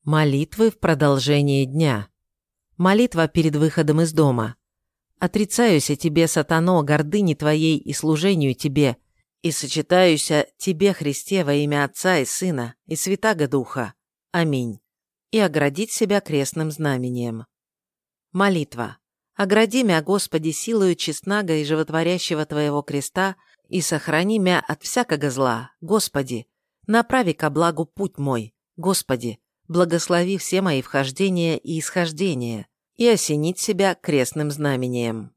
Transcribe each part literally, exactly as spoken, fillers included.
Молитвы в продолжение дня. Молитва перед выходом из дома. Отрицаюся тебе, сатано, гордыни твоей и служению тебе, и сочетаюся тебе, Христе, во имя Отца и Сына и Святаго Духа. Аминь. И оградить себя крестным знамением. Молитва. Огради мя, Господи, силою честного и животворящего Твоего креста, и сохрани мя от всякого зла, Господи. Направи ко благу путь мой, Господи. Благослови все мои вхождения и исхождения, и осенить себя крестным знамением.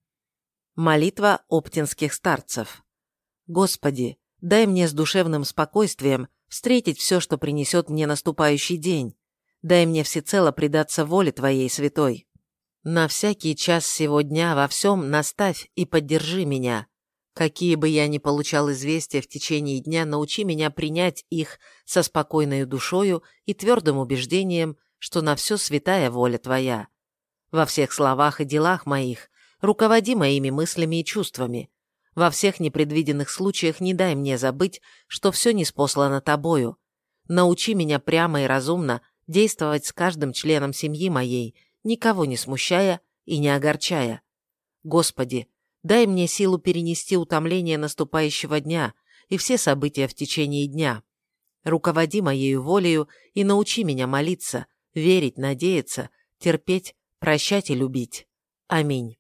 Молитва оптинских старцев. Господи, дай мне с душевным спокойствием встретить все, что принесет мне наступающий день. Дай мне всецело предаться воле Твоей святой. На всякий час сего дня во всем наставь и поддержи меня. Какие бы я ни получал известия в течение дня, научи меня принять их со спокойной душою и твердым убеждением, что на все святая воля Твоя. Во всех словах и делах моих руководи моими мыслями и чувствами. Во всех непредвиденных случаях не дай мне забыть, что все ниспослано Тобою. Научи меня прямо и разумно действовать с каждым членом семьи моей, никого не смущая и не огорчая. Господи, дай мне силу перенести утомление наступающего дня и все события в течение дня. Руководи моею волею и научи меня молиться, верить, надеяться, терпеть, прощать и любить. Аминь.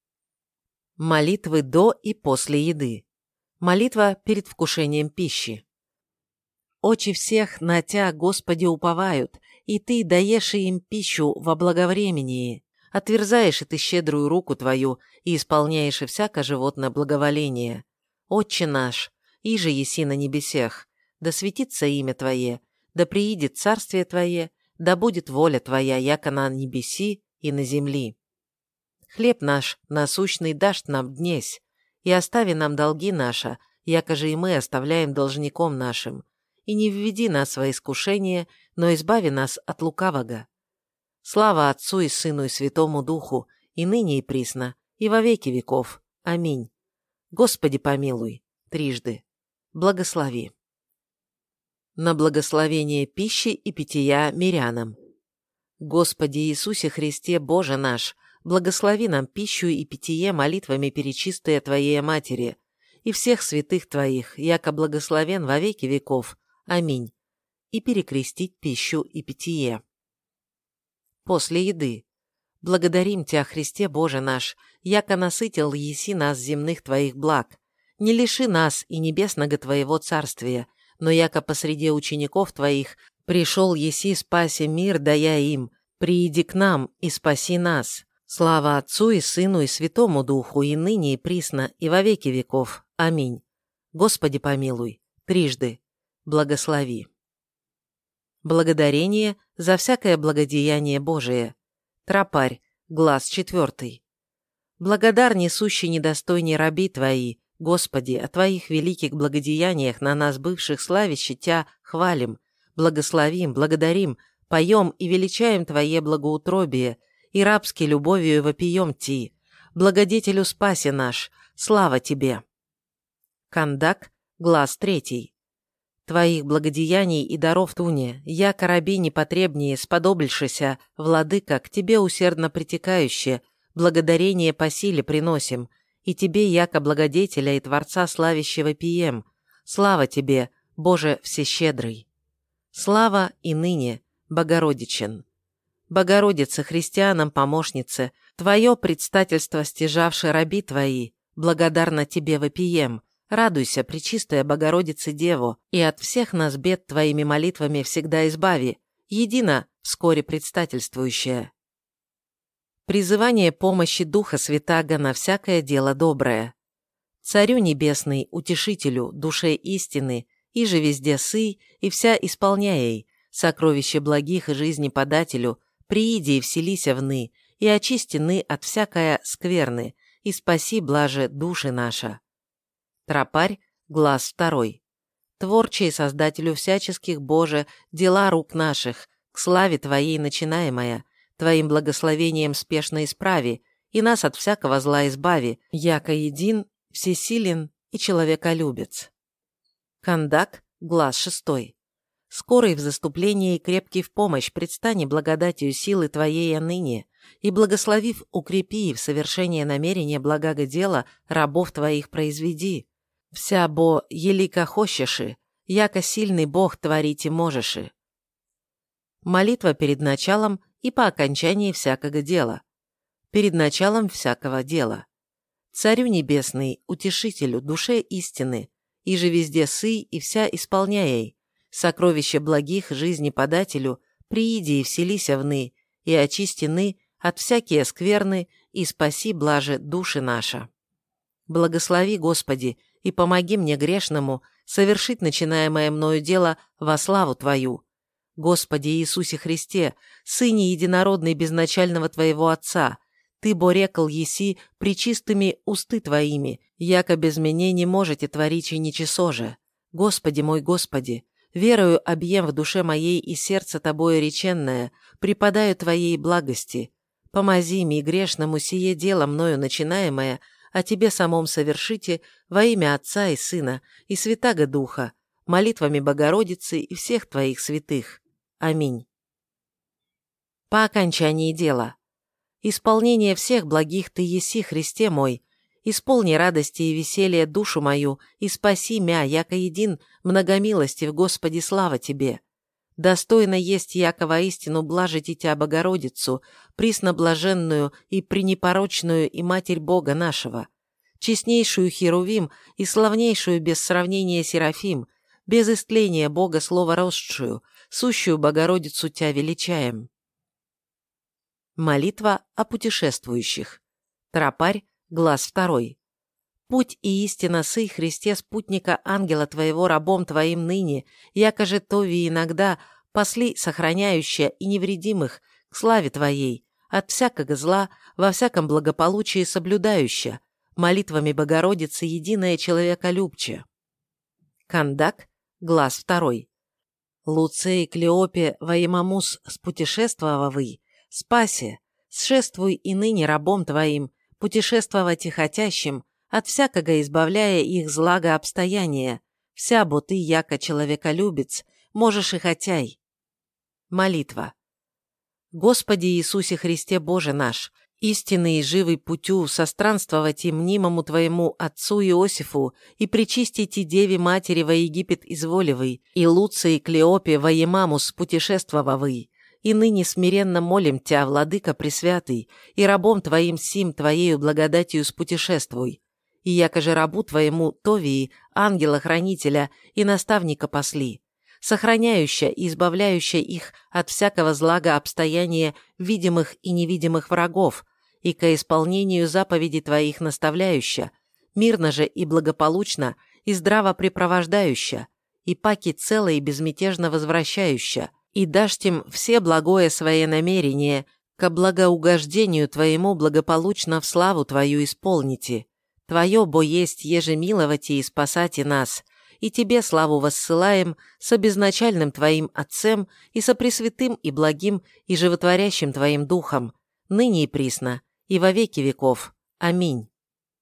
Молитвы до и после еды. Молитва перед вкушением пищи. Очи всех на Тя, Господи, уповают, и Ты даешь им пищу во благовремении. Отверзаешь и Ты щедрую руку Твою и исполняешь и всяко животное благоволение. Отче наш, иже еси на небесех, да светится имя Твое, да приидет царствие Твое, да будет воля Твоя, яко на небеси и на земли. Хлеб наш насущный дашь нам днесь, и остави нам долги наши, яко же и мы оставляем должником нашим. И не введи нас во искушение, но избави нас от лукавого. Слава Отцу и Сыну и Святому Духу, и ныне и присно, и во веки веков. Аминь. Господи помилуй, трижды. Благослови. На благословение пищи и питья мирянам. Господи Иисусе Христе, Боже наш, благослови нам пищу и питье молитвами перечистые Твоей Матери, и всех святых Твоих, яко благословен во веки веков. Аминь. И перекрестить пищу и питье. После еды. Благодарим Тя, Христе Боже наш, яко насытил еси нас земных Твоих благ. Не лиши нас и небесного Твоего царствия, но яко посреди учеников Твоих пришел еси спаси мир, дая им, прииди к нам и спаси нас. Слава Отцу и Сыну и Святому Духу, и ныне и присно, и во веки веков. Аминь. Господи помилуй, трижды. Благослови. Благодарение за всякое благодеяние Божие. Тропарь, глаз четвертый. Благодар несущий недостойней раби Твои, Господи, о Твоих великих благодеяниях на нас бывших славящи Тя хвалим, благословим, благодарим, поем и величаем Твое благоутробие, и рабски любовью вопием Ти. Благодетелю спаси наш, слава Тебе. Кандак, глаз третий. Твоих благодеяний и даров туне, я, раби непотребнее, сподобльшися, владыка, к Тебе усердно притекающе, благодарение по силе приносим, и Тебе, яко благодетеля и Творца славящего пием. Слава Тебе, Боже всещедрый. Слава и ныне, Богородичен. Богородице, христианам помощнице, Твое предстательство стяжавши раби Твои, благодарно Тебе вопием. Радуйся, пречистая Богородице Деву, и от всех нас бед Твоими молитвами всегда избави, едино вскоре предстательствующая. Призывание помощи Духа Святаго на всякое дело доброе. Царю Небесный, Утешителю, Душе истины, и же везде сый, и вся исполняй, сокровище благих и жизни подателю, прииди и вселися вны, и очистины от всякое скверны, и спаси блаже души наша. Тропарь, глаз второй. Творчий Создателю всяческих, Боже, дела рук наших, к славе Твоей начинаемая, Твоим благословением спешно исправи, и нас от всякого зла избави, яко един, всесилен и человеколюбец. Кандак, глаз шестой. скорый в заступлении и крепкий в помощь, предстани благодатью силы Твоей ныне, и, благословив, укрепи в совершение намерения благого дела рабов Твоих произведи. Вся бо елика хочеши, яко сильный Бог творите можеши. Молитва перед началом и по окончании всякого дела. Перед началом всякого дела. Царю небесный, утешителю, душе истины, и же везде сый и вся исполняй, сокровище благих жизни подателю, прииди и вселися вны, и очистины от всякие скверны, и спаси блаже души наша. Благослови, Господи, и помоги мне грешному совершить начинаемое мною дело во славу Твою. Господи Иисусе Христе, Сыне Единородный безначального Твоего Отца, Ты борекал еси пречистыми усты Твоими, яко без меня не можете творить и ничего же. Господи мой Господи, верою объем в душе моей и сердце Тобою реченное, преподаю Твоей благости. Помози ми грешному сие дело мною начинаемое, а Тебе самом совершите во имя Отца и Сына и Святаго Духа, молитвами Богородицы и всех Твоих святых. Аминь. По окончании дела. Исполнение всех благих Ты еси, Христе мой, исполни радости и веселья душу мою, и спаси мя, яко един многомилостив, Господи, слава Тебе. Достойно есть яко воистину блажить Тя Богородицу, присноблаженную и пренепорочную и Матерь Бога нашего, честнейшую Херувим и славнейшую без сравнения Серафим, без истления Бога Слова росшую, сущую Богородицу Тя величаем. Молитва о путешествующих. Тропарь, глаз второй. Путь и истина сый, Христе, спутника ангела Твоего рабом Твоим ныне, якоже тови иногда пасли сохраняющая и невредимых к славе Твоей, от всякого зла, во всяком благополучии соблюдающая, молитвами Богородицы единое человеколюбче. Кандак, глаз второй. Луцей Клеопе воемамус спутешествовавый, спасе, сшествуй и ныне рабом Твоим, путешествовать и хотящим, от всякого избавляя их злага обстояния, вся бо Ты, яко человеколюбец, можешь и хотяй. Молитва. Господи Иисусе Христе Боже наш, истинный и живый путю состранствовать и мнимому Твоему отцу Иосифу и причистить и Деве Матери во Египет изволивый, и Луции Клеопе во Емамус путешествовавый, и ныне смиренно молим Тя, Владыка Пресвятый, и рабом Твоим сим Твоею благодатью спутешествуй, и якоже рабу Твоему Товии, ангела-хранителя и наставника посли, сохраняющая и избавляющая их от всякого злага обстояния видимых и невидимых врагов, и ко исполнению заповеди Твоих наставляющая, мирно же и благополучно и здраво препровождающая, и паки цело и безмятежно возвращающая, и дашь тем все благое свое намерение, ко благоугождению Твоему благополучно в славу Твою исполните. Твое бо есть еже миловати и спасати нас, и Тебе славу воссылаем со безначальным Твоим Отцем и со пресвятым и благим и животворящим Твоим Духом, ныне и присно, и во веки веков. Аминь.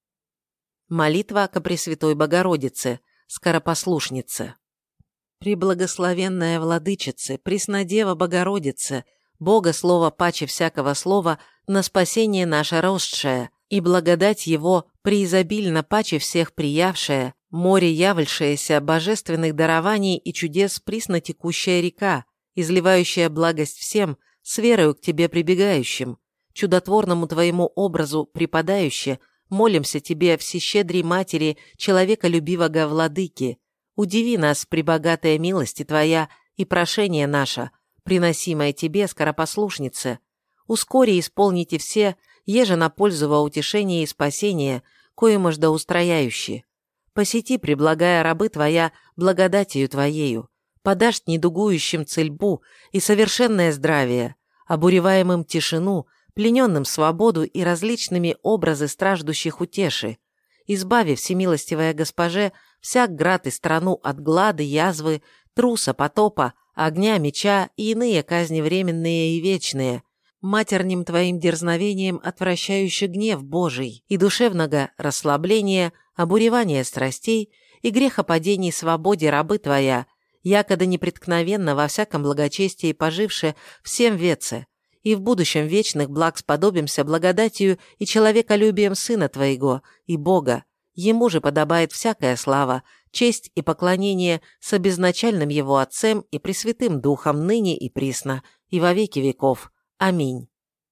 Молитва ко Пресвятой Богородице, скоропослушнице. Преблагословенная Владычице, Преснодева Богородице, Бога Слова паче всякого слова, на спасение наше росшее, и благодать Его преизобильно паче всех приявшая, море явльшееся божественных дарований и чудес присно текущая река, изливающая благость всем, с верою к Тебе прибегающим, чудотворному Твоему образу преподающее, молимся Тебе, всещедрей Матери, человеколюбивого Владыки, удиви нас, пребогатая милости Твоя и прошение наше, приносимое Тебе, скоропослушнице, ускори исполните все, еже на пользу во утешение и спасение, коему жда устрояющие. Посети, преблагая рабы Твоя, благодатью Твоею, подашь недугующим цельбу и совершенное здравие, обуреваемым тишину, плененным свободу и различными образы страждущих утеши, избави, всемилостивая Госпоже, всяк град и страну от глады, язвы, труса, потопа, огня, меча и иные казни временные и вечные, матерним Твоим дерзновением отвращающий гнев Божий и душевного расслабления, обуревания страстей и грехопадений свободе рабы Твоя, якода непреткновенно во всяком благочестии поживше всем веце, и в будущем вечных благ сподобимся благодатью и человеколюбием Сына Твоего и Бога. Ему же подобает всякая слава, честь и поклонение с обезначальным Его Отцем и Пресвятым Духом ныне и присно, и во веки веков. Аминь.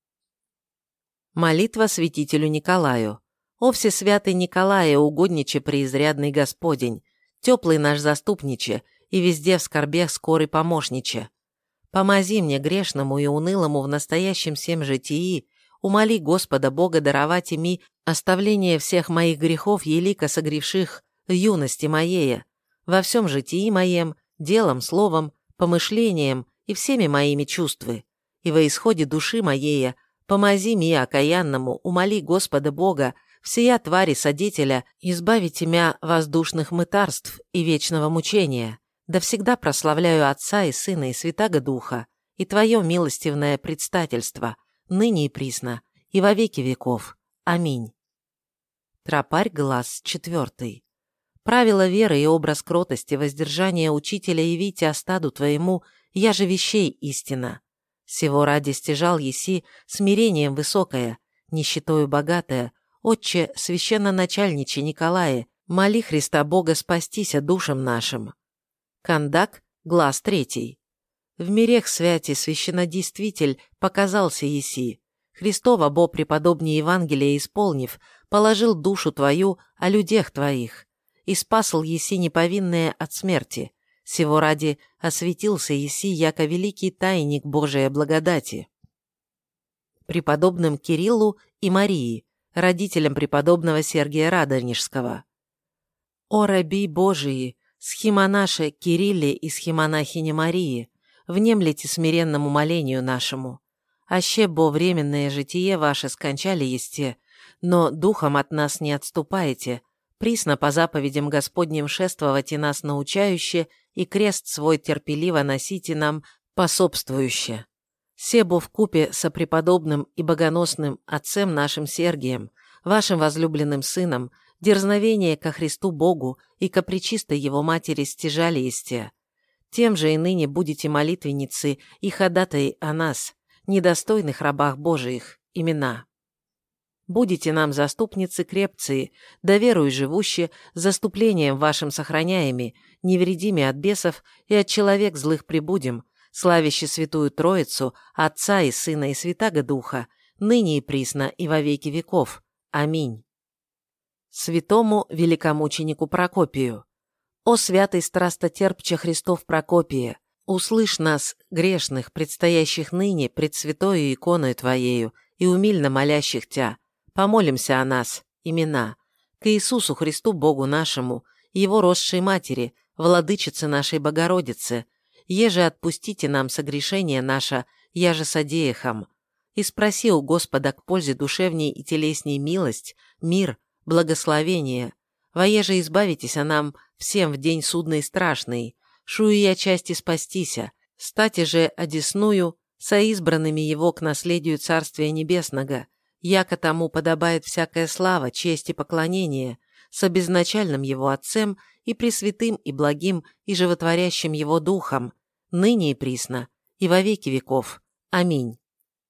Молитва святителю Николаю. О всесвятый Николае, угодниче преизрядный Господень, теплый наш заступниче, и везде в скорбях скорый помощниче. Помози мне, грешному и унылому в настоящем сем житии, умоли Господа Бога даровать ими оставление всех моих грехов, елико согревших юности моея, во всем житии моем, делом, словом, помышлением и всеми моими чувствы, и во исходе души моея, помози мне, окаянному, умоли Господа Бога, всея твари содетеля, избавить имя воздушных мытарств и вечного мучения, да всегда прославляю Отца и Сына и Святаго Духа, и Твое милостивное предстательство, ныне и присно, и во веки веков. Аминь. Тропарь глаз четвертый. Правила веры и образ кротости, воздержания учителя явите остаду Твоему, я же вещей истина. Сего ради стяжал еси смирением высокое, нищетою богатое, Отче священноначальниче Николае, моли Христа Бога спастися душам нашим. Кандак, глаз третий. В мирех святи священнодействитель показался еси. Христова бо преподобнее Евангелия исполнив, положил душу твою о людях твоих, и спасал еси неповинные от смерти. Сего ради осветился еси, яко великий тайник Божия благодати. Преподобным Кириллу и Марии, родителям преподобного Сергия Радонежского. О раби Божии, схимонаше Кирилле и схимонахине Марии, внемлите смиренному молению нашему. Аще бо временное житие ваше скончали есте, но духом от нас не отступаете, присно по заповедям Господним шествовать нас научающе, и крест свой терпеливо носите нам пособствующе. Себо вкупе со преподобным и богоносным отцем нашим Сергием, вашим возлюбленным сыном, дерзновение ко Христу Богу и ко пречистой Его Матери стяжали есте. Тем же и ныне будете молитвенницы и ходатай о нас, недостойных рабах Божиих, имена. Будете нам заступницы крепции, да верую живуще, заступлением вашим сохраняеми, невредими от бесов и от человек злых прибудем, славяще Святую Троицу, Отца и Сына и Святаго Духа, ныне и присно и во веки веков. Аминь. Святому великомученику Прокопию. О святый страстотерпче Христов Прокопие, услышь нас, грешных, предстоящих ныне пред святою иконою Твоею и умильно молящих Тя, помолимся о нас, имена, к Иисусу Христу Богу нашему, Его росшей Матери, Владычице нашей Богородице, еже отпустите нам согрешение наше, я же содеяхам, и спроси у Господа к пользе душевней и телесней милость, мир, благословение, воеже избавитесь о нам всем в день судный страшный, шую я части спастися, стати же одесную, соизбранными его к наследию Царствия Небесного, яко тому подобает всякая слава, честь и поклонение, с обезначальным его Отцем и пресвятым и благим и животворящим его Духом, ныне и присно, и во веки веков. Аминь.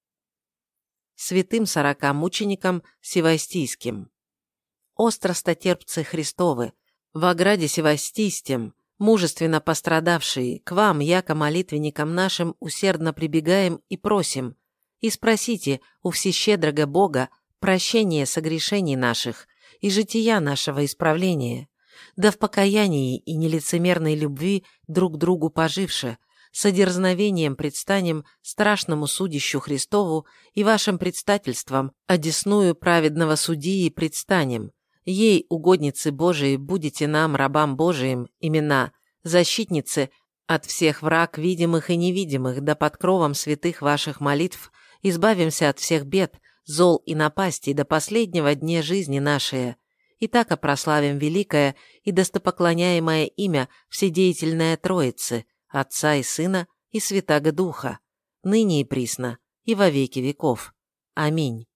Святым сорока мученикам Севастийским. О страстотерпцы Христовы, в ограде Севастийстем, мужественно пострадавшие, к вам, яко молитвенникам нашим, усердно прибегаем и просим, и спросите у всещедрого Бога прощения согрешений наших и жития нашего исправления, да в покаянии и нелицемерной любви друг к другу поживше, с дерзновением предстанем страшному судищу Христову и вашим предстательством, одесную праведного судьи предстанем. Ей, угодницы Божией, будете нам, рабам Божиим, имена, защитницы от всех враг видимых и невидимых, да под кровом святых ваших молитв избавимся от всех бед, зол и напастей до последнего дня жизни нашей, и так опрославим великое и достопоклоняемое имя Вседеятельная Троицы, Отца и Сына и Святаго Духа, ныне и присно, и во веки веков. Аминь.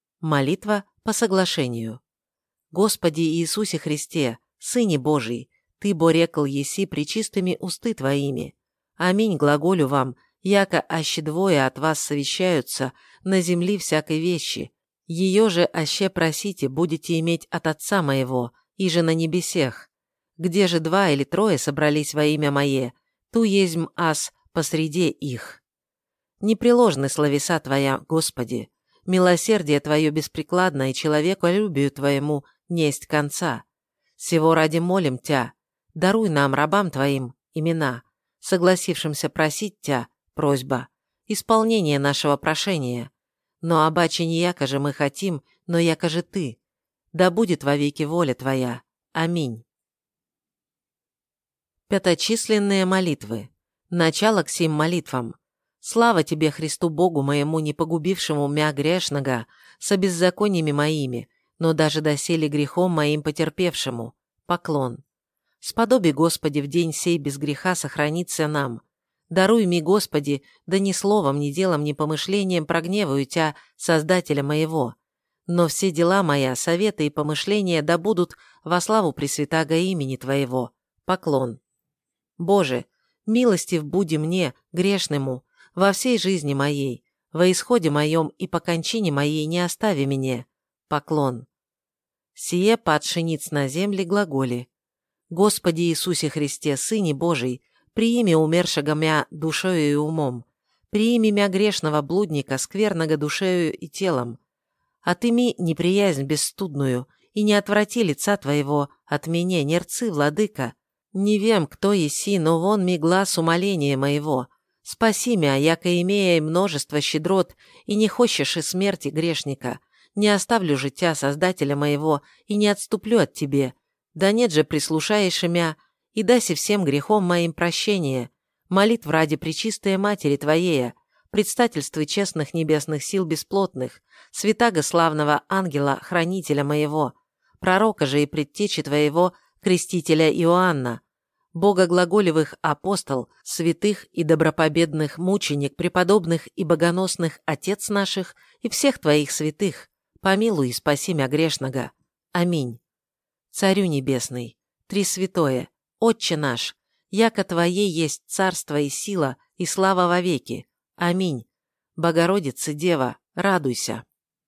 Молитва по соглашению. Господи Иисусе Христе, Сыне Божий, Ты борекал еси пречистыми усты твоими. Аминь глаголю вам, яко аще двое от вас совещаются на земли всякой вещи. Ее же аще просите, будете иметь от Отца моего, и же на небесех. Где же два или трое собрались во имя Мое, ту езмь аз посреди их. Непреложны словеса Твоя, Господи, милосердие Твое беспрекладно, и человеколюбию Твоему несть конца. Сего ради молим Тя, даруй нам, рабам Твоим, имена, согласившимся просить Тя, просьба, исполнение нашего прошения. Но обаче не яко же мы хотим, но яко же Ты. Да будет вовеки воля Твоя. Аминь. Пяточисленные молитвы. Начало к сим молитвам. Слава Тебе, Христу Богу моему, не погубившему мя грешного, со беззакониями моими, но даже доселе грехом моим потерпевшему. Поклон. Сподоби, Господи, в день сей без греха сохраниться нам. Даруй ми, Господи, да ни словом, ни делом, ни помышлением прогневаю Тя, Создателя моего. Но все дела моя, советы и помышления да будут во славу Пресвятаго имени Твоего. Поклон. Боже, милостив буди мне, грешному, во всей жизни моей, во исходе моем и по кончине моей не остави меня. Поклон. Сие падши ниц на земле глаголи. Господи Иисусе Христе, Сыне Божий, приими умершего мя душою и умом, приими мя грешного блудника, скверного душею и телом. Отыми неприязнь бесстудную, и не отврати лица Твоего от меня, нерцы, владыка. Не вем, кто еси, но вон ми глаз умоления моего. Спаси мя, яко имея множество щедрот, и не хочешь и смерти грешника. Не оставлю же Тя, Создателя моего, и не отступлю от Тебе. Да нет же прислушаешь мя, и даси всем грехом моим прощение. Молитв ради пречистая Матери Твоея, предстательствы честных небесных сил бесплотных, святаго славного ангела, хранителя моего, пророка же и предтечи Твоего, крестителя Иоанна, Бога глаголевых апостол, святых и добропобедных мученик, преподобных и богоносных отец наших и всех Твоих святых, помилуй и спаси мя грешного. Аминь. Царю небесный, Тресвятое, Отче наш, яко Твое есть царство и сила и слава вовеки. Аминь. Богородица Дева, радуйся.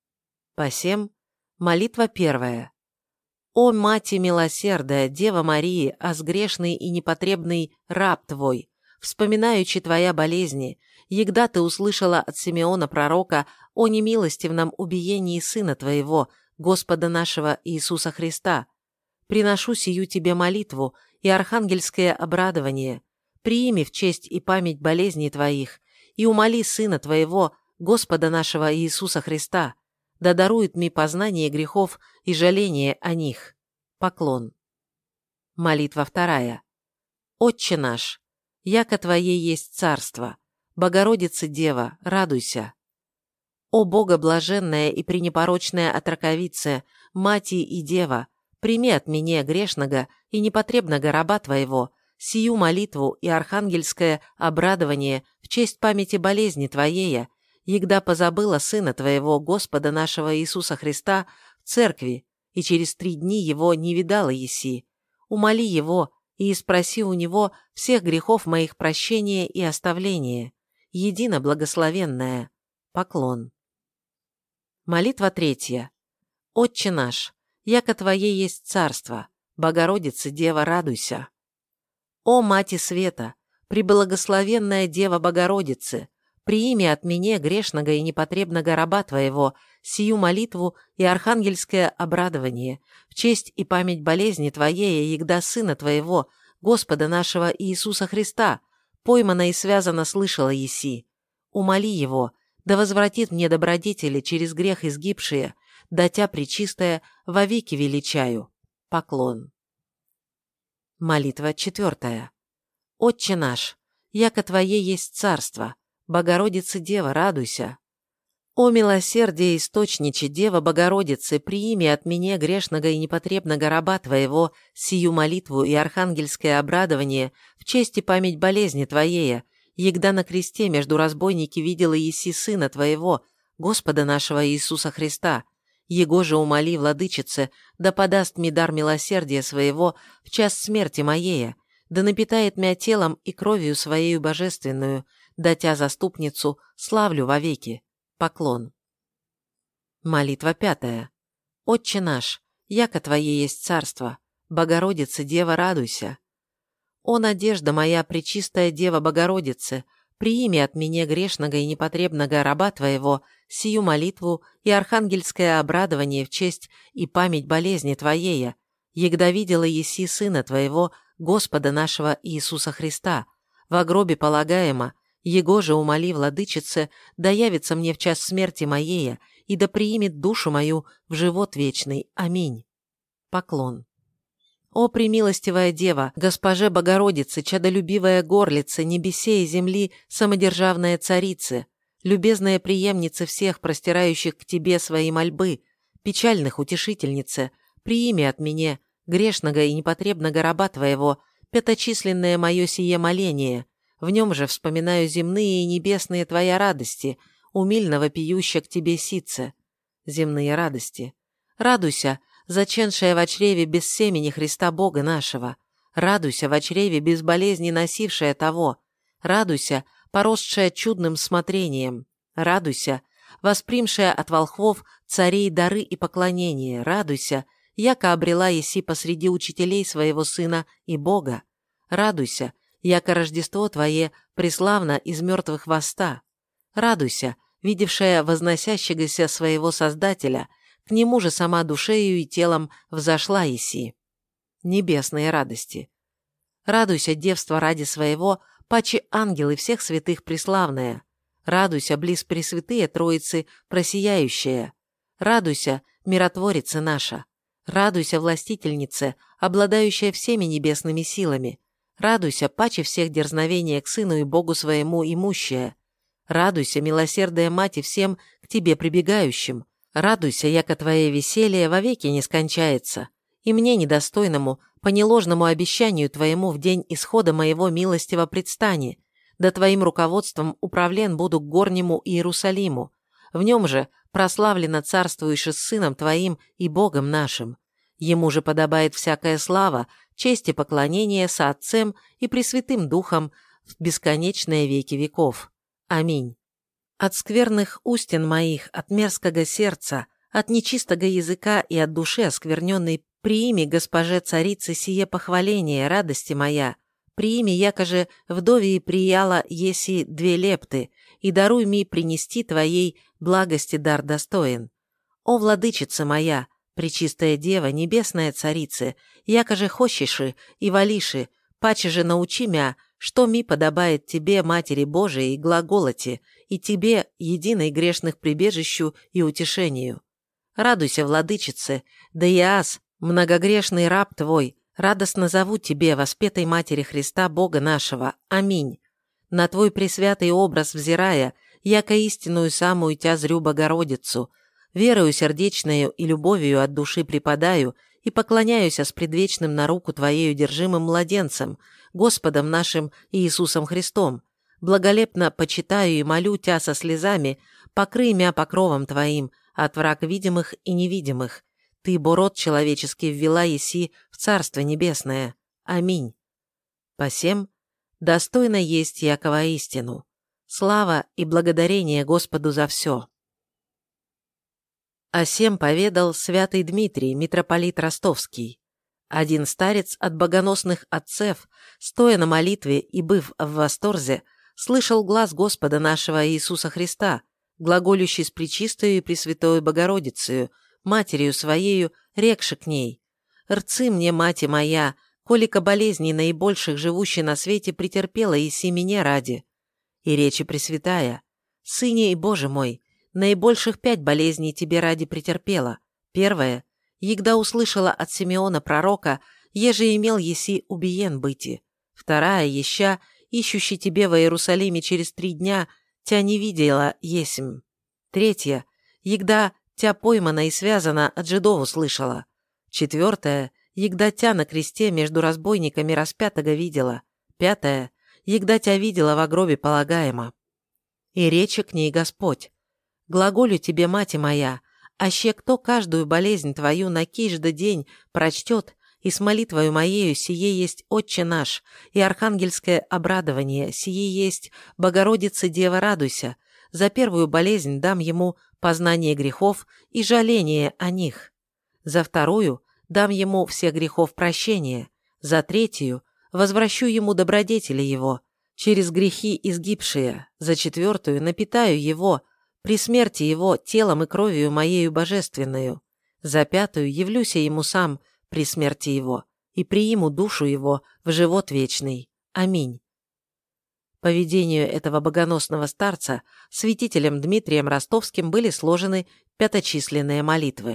Посем молитва первая. О, Мати милосердая, Дева Марии, аз грешный и непотребный раб Твой, вспоминаючи Твоя болезни, егда Ты услышала от Симеона пророка о немилостивном убиении Сына Твоего, Господа нашего Иисуса Христа, приношу сию Тебе молитву и архангельское обрадование, приими в честь и память болезней Твоих, и умоли Сына Твоего, Господа нашего Иисуса Христа, да дарует ми познание грехов и жаление о них. Поклон. Молитва вторая. Отче наш, яко Твое есть царство, Богородица Дева, радуйся. О Бога блаженная и пренепорочная отраковица, Мати и Дева, прими от меня грешного и непотребного раба Твоего, сию молитву и архангельское обрадование в честь памяти болезни Твоея, егда позабыла Сына Твоего, Господа нашего Иисуса Христа, в церкви, и через три дни Его не видала еси. Умоли Его и спроси у Него всех грехов моих прощения и оставления. Едино благословенная. Поклон. Молитва третья. Отче наш, яко Твое есть царство, Богородица Дева, радуйся. О, Мати Света, преблагословенная Дева Богородицы, приими от меня грешного и непотребного раба Твоего сию молитву и архангельское обрадование в честь и память болезни Твоей, егда Сына Твоего, Господа нашего Иисуса Христа, поймана и связана слышала еси. Умоли Его, да возвратит мне добродетели через грех изгибшие, да Тя пречистая вовеки величаю. Поклон. Молитва четвертая. Отче наш, яко Твое есть царство, Богородица Дева, радуйся. О милосердие источниче, Дева Богородицы, приими от меня грешного и непотребного раба Твоего сию молитву и архангельское обрадование в честь и память болезни Твоея, егда на кресте между разбойники видела еси Сына Твоего, Господа нашего Иисуса Христа, Его же умоли, владычице, да подаст мне дар милосердия своего в час смерти моея, да напитает мя телом и кровью своею божественную, да тя заступницу славлю вовеки. Поклон. Молитва пятая. Отче наш, яко Твое есть царство, Богородица, Дева, радуйся. О, надежда моя, пречистая Дева Богородице, приими от меня грешного и непотребного раба Твоего сию молитву и архангельское обрадование в честь и память болезни Твоея, егда видела еси Сына Твоего, Господа нашего Иисуса Христа, во гробе полагаемо, Его же умоли, владычице, да явится мне в час смерти моея, и да приимет душу мою в живот вечный. Аминь. Поклон. О, премилостивая Дева, Госпоже Богородице, чадолюбивая горлица, небесе и земли, самодержавная царица, любезная преемница всех, простирающих к Тебе свои мольбы, печальных утешительнице, приими от меня, грешного и непотребного раба Твоего, пяточисленное мое сие моление, в нем же вспоминаю земные и небесные Твоя радости, умильного пиюща к Тебе сице. Земные радости. Радуйся, заченшая во чреве без семени Христа Бога нашего. Радуйся, во чреве без болезни носившая того. Радуйся, поросшая чудным смотрением. Радуйся, воспримшая от волхвов царей дары и поклонения. Радуйся, яко обрела еси посреди учителей своего Сына и Бога. Радуйся, яко Рождество Твое преславно из мертвых восста. Радуйся, видевшая возносящегося своего Создателя, к нему же сама душею и телом взошла еси. Небесные радости. Радуйся, девство ради своего, паче ангелы всех святых преславная. Радуйся, близ пресвятые Троицы просияющая. Радуйся, миротворица наша. Радуйся, властительнице, обладающая всеми небесными силами. Радуйся, паче всех дерзновения к Сыну и Богу своему имущая. Радуйся, милосердная Мать всем к Тебе прибегающим. Радуйся, яко Твое веселье вовеки не скончается. И мне, недостойному, по неложному обещанию Твоему в день исхода моего милостива предстани, да Твоим руководством управлен буду к горнему Иерусалиму. В нем же прославлено царствуешь с Сыном Твоим и Богом нашим. Ему же подобает всякая слава, честь и поклонение со Отцем и Пресвятым Духом в бесконечные веки веков. Аминь. От скверных устен моих, от мерзкого сердца, от нечистого языка и от души оскверненной приими, госпоже царицы, сие похваление, радости моя. Приими, якоже вдове и прияла еси две лепты, и даруй ми принести Твоей благости дар достоин. О, владычица моя, пречистая Дева, небесная царица, якоже хочеши и валиши, паче же научи мя, что ми подобает Тебе, Матери Божией, глаголоти, и Тебе, единой грешных прибежищу и утешению. Радуйся, владычице, да и аз, многогрешный раб Твой, радостно зову Тебе, воспетой Матери Христа Бога нашего. Аминь. На Твой пресвятый образ взирая, яко истинную самую Тя зрю Богородицу, верою сердечною и любовью от души преподаю и поклоняюсь с предвечным на руку Твоею держимым младенцем, Господом нашим Иисусом Христом. Благолепно почитаю и молю Тя со слезами, покрый мя покровом Твоим от враг видимых и невидимых. Ты, бород человеческий, ввела еси в Царство Небесное. Аминь. Посем достойно есть якова истину. Слава и благодарение Господу за все. О сем поведал святый Дмитрий, митрополит Ростовский. Один старец от богоносных отцев, стоя на молитве и быв в восторзе, слышал глас Господа нашего Иисуса Христа, глаголющий с пречистою и пресвятою Богородицею, матерью своею, рекши к ней: «Рцы мне, мати моя, колика болезней наибольших живущей на свете претерпела еси меня ради». И речи пресвятая: «Сыне и Боже мой, наибольших пять болезней тебе ради претерпела. Первая, егда услышала от Симеона пророка, еже имел еси убиен быти. Вторая, еща, ищущий тебе во Иерусалиме через три дня, тя не видела есмь. Третья, егда тя поймана и связана от жидов услышала. Четвертая, егда тя на кресте между разбойниками распятого видела. Пятая, егда тя видела во гробе полагаемо. И рече к ней Господь: «Глаголю тебе, мати моя, Аще кто каждую болезнь твою на кижда день прочтет, и с молитвою моею сие есть Отче наш, и архангельское обрадование, сие есть Богородица Дева радуйся, за первую болезнь дам ему познание грехов и жаление о них. За вторую дам ему всех грехов прощения, за третью возвращу ему добродетели его, через грехи изгибшие, за четвертую напитаю его, при смерти его телом и кровью моею божественную, за пятую явлюся ему сам при смерти его, и прииму душу его в живот вечный. Аминь. По видению этого богоносного старца святителем Дмитрием Ростовским были сложены пяточисленные молитвы.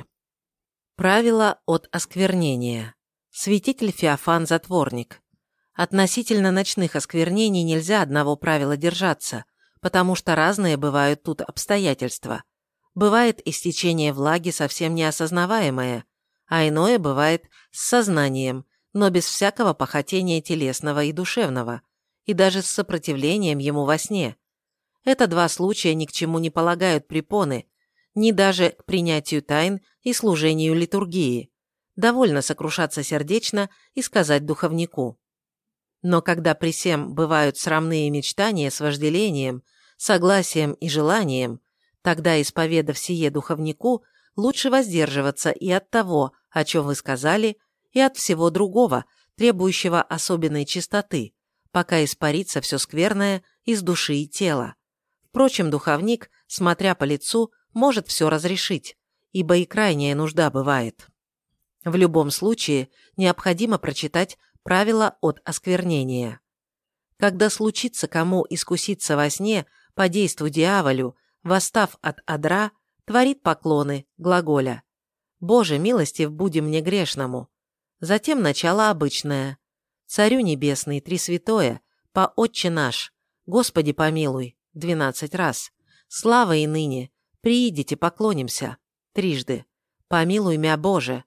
Правило от осквернения. Святитель Феофан Затворник. Относительно ночных осквернений нельзя одного правила держаться, потому что разные бывают тут обстоятельства. Бывает истечение влаги совсем неосознаваемое, а иное бывает с сознанием, но без всякого похотения телесного и душевного, и даже с сопротивлением ему во сне. Это два случая ни к чему не полагают препоны, ни даже к принятию тайн и служению литургии. Довольно сокрушаться сердечно и сказать духовнику. Но когда при сем бывают срамные мечтания с вожделением, согласием и желанием, тогда, исповедав сие духовнику, лучше воздерживаться и от того, о чем вы сказали, и от всего другого, требующего особенной чистоты, пока испарится все скверное из души и тела. Впрочем, духовник, смотря по лицу, может все разрешить, ибо и крайняя нужда бывает. В любом случае, необходимо прочитать правила от осквернения. Когда случится кому искуситься во сне, по действу дьяволю, восстав от одра, творит поклоны, глаголя: «Боже, милостив буди мне грешному». Затем начало обычное: «Царю небесный, Тресвятое, по Отче наш, Господи помилуй» двенадцать раз, «Слава и ныне, приидите поклонимся» трижды, «Помилуй мя, Боже».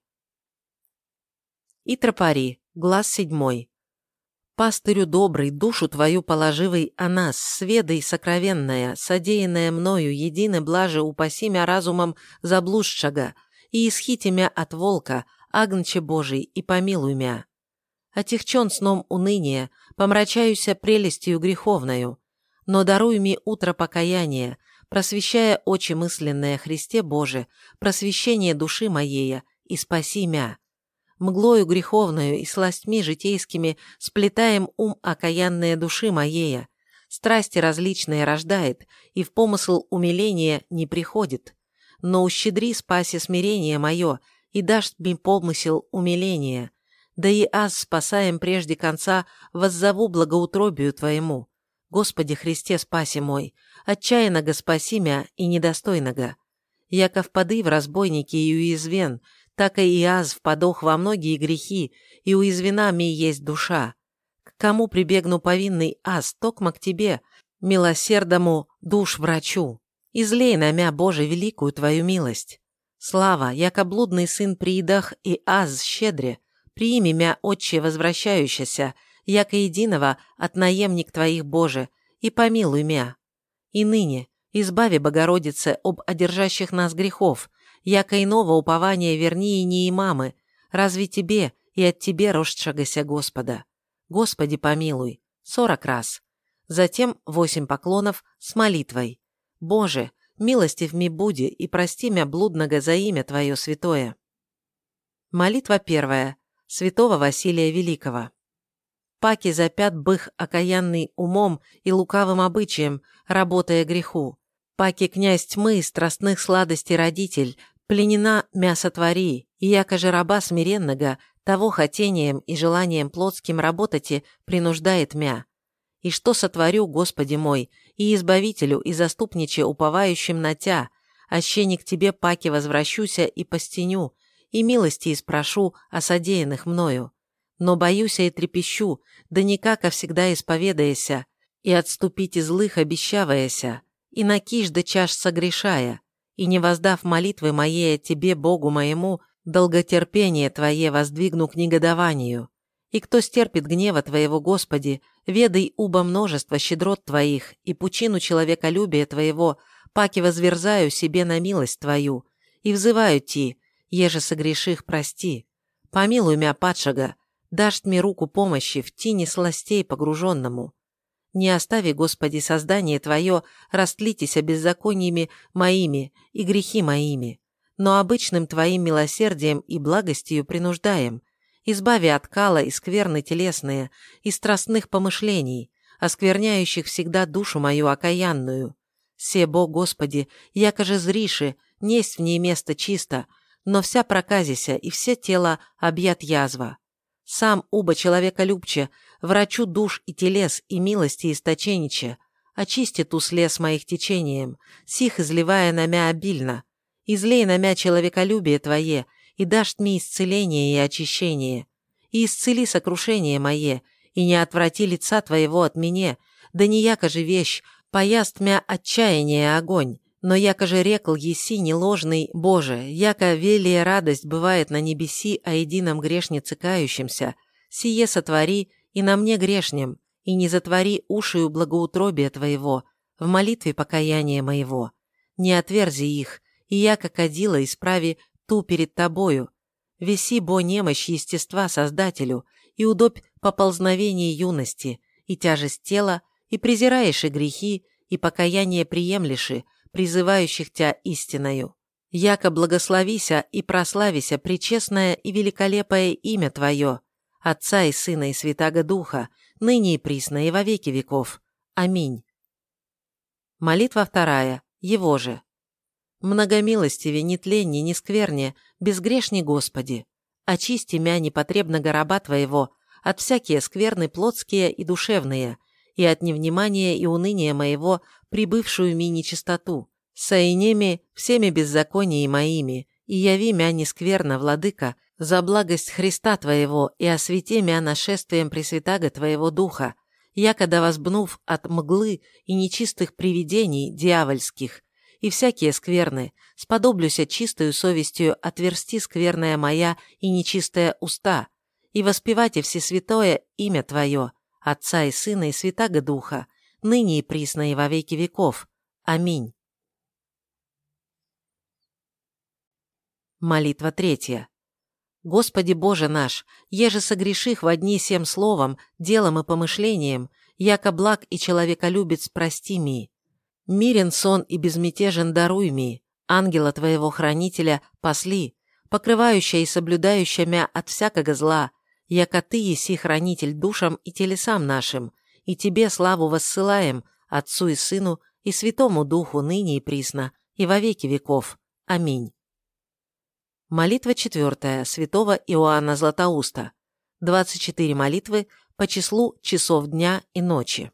И тропари, глаз седьмой. «Пастырю добрый, душу твою положивый о нас, сведой сокровенная, содеянная мною, едино блаже упаси мя разумом заблудшего, и исхити мя от волка, агнче Божий, и помилуй мя. Отягчен сном уныния, помрачаюся прелестью греховною, но даруй ми утро покаяния, просвещая очи мысленные Христе Боже, просвещение души моея, и спаси мя. Мглою греховною и сластьми житейскими сплетаем ум окаянные души моея, страсти различные рождает, и в помысл умиления не приходит. Но ущедри спаси смирение мое, и дашь ми помысел умиления. Да и аз спасаем прежде конца воззову благоутробию Твоему. Господи Христе спаси мой, отчаянного спаси мя и недостойного. Яко впады в разбойники и уязвен, так и аз впадох во многие грехи, и уязвена ми есть душа. К кому прибегну повинный аз, токмо к Тебе, милосердому душ врачу. Излей на мя, Боже, великую Твою милость. Слава, яко блудный сын приидах и аз щедре, приими мя, Отче возвращающийся, яко единого от наемник Твоих, Боже, и помилуй мя. И ныне избави, Богородице, об одержащих нас грехов, яко иного упования вернее не имамы, разве Тебе и от Тебе рождшагося Господа. Господи помилуй, сорок раз. Затем восемь поклонов с молитвой. Боже, милостив ми буди и прости мя блудного за имя Твое святое. Молитва первая. Святого Василия Великого. Паки запят бых окаянный умом и лукавым обычаем, работая греху. Паки князь тьмы, страстных сладостей родитель, пленена мясо твори, и яко же раба смиренного, того хотением и желанием плотским работати принуждает мя. И что сотворю, Господи мой, и избавителю, и заступниче уповающим на Тя, аще не к Тебе паки возвращуся и постеню, и милости испрошу о содеянных мною. Но боюся и трепещу, да никако всегда исповедаяся, и отступить из злых обещаваяся, и накиш да чаш согрешая, и не воздав молитвы моей о Тебе, Богу моему, долготерпение Твое воздвигну к негодованию. И кто стерпит гнева Твоего, Господи, ведай уба множество щедрот Твоих и пучину человеколюбия Твоего, паки возверзаю себе на милость Твою, и взываю Ти, еже согреших прости. Помилуй мя падшага, дашь мне руку помощи в тени сластей погруженному. Не остави, Господи, создание Твое, растлитеся беззакониями моими и грехи моими, но обычным Твоим милосердием и благостью принуждаем. Избави от кала и скверны телесные, и страстных помышлений, оскверняющих всегда душу мою окаянную. Себо, Господи, яко же зриши, несть в ней место чисто, но вся проказися и все тело объят язва. Сам уба человеколюбче, врачу душ и телес и милости источениче, очисти ту слез моих течением, сих изливая на мя обильно. Излей на мя человеколюбие Твое, и дашь мне исцеление и очищение. И исцели сокрушение мое, и не отврати лица Твоего от меня, да не яко же вещь, пояст мя отчаяние огонь, но яко же рекл еси не ложный, Боже, яко велия радость бывает на небеси о едином грешнице кающемся, сие сотвори и на мне грешнем, и не затвори ушию благоутробия Твоего, в молитве покаяния моего. Не отверзи их, и яко кадила исправи ту перед Тобою. Веси, бо, немощь естества Создателю, и удобь поползновение юности, и тяжесть тела, и презираешь и грехи, и покаяние приемлеши, призывающих Тя истиною. Яко благословися и прославися пречестное и великолепое имя Твое, Отца и Сына и Святаго Духа, ныне и присно и во веки веков. Аминь. Молитва вторая, его же. Многомилостиве, нетленни, нескверне, безгрешни Господи, очисти мя непотребного раба Твоего от всякие скверны плотские и душевные, и от невнимания и уныния моего прибывшую ми нечистоту, соинеми всеми беззакониями моими, и яви мя нескверно, Владыка, за благость Христа Твоего и освети мя нашествием Пресвятаго Твоего Духа, якода возбнув от мглы и нечистых привидений дьявольских, и всякие скверны, сподоблюся чистою совестью отверсти скверная моя и нечистая уста, и воспевайте всесвятое имя Твое, Отца и Сына и Святаго Духа, ныне и присно и во веки веков. Аминь. Молитва третья. Господи Боже наш, еже согреших во дни сем словом, делом и помышлением, яко благ и человеколюбец прости ми. Мирен сон и безмятежен даруй ми, ангела Твоего хранителя посли, покрывающая и соблюдающая мя от всякого зла, яко Ты еси хранитель душам и телесам нашим, и Тебе славу воссылаем, Отцу и Сыну и Святому Духу ныне и присно, и во веки веков. Аминь. Молитва четвертая святого Иоанна Златоуста. двадцать четыре молитвы по числу часов дня и ночи.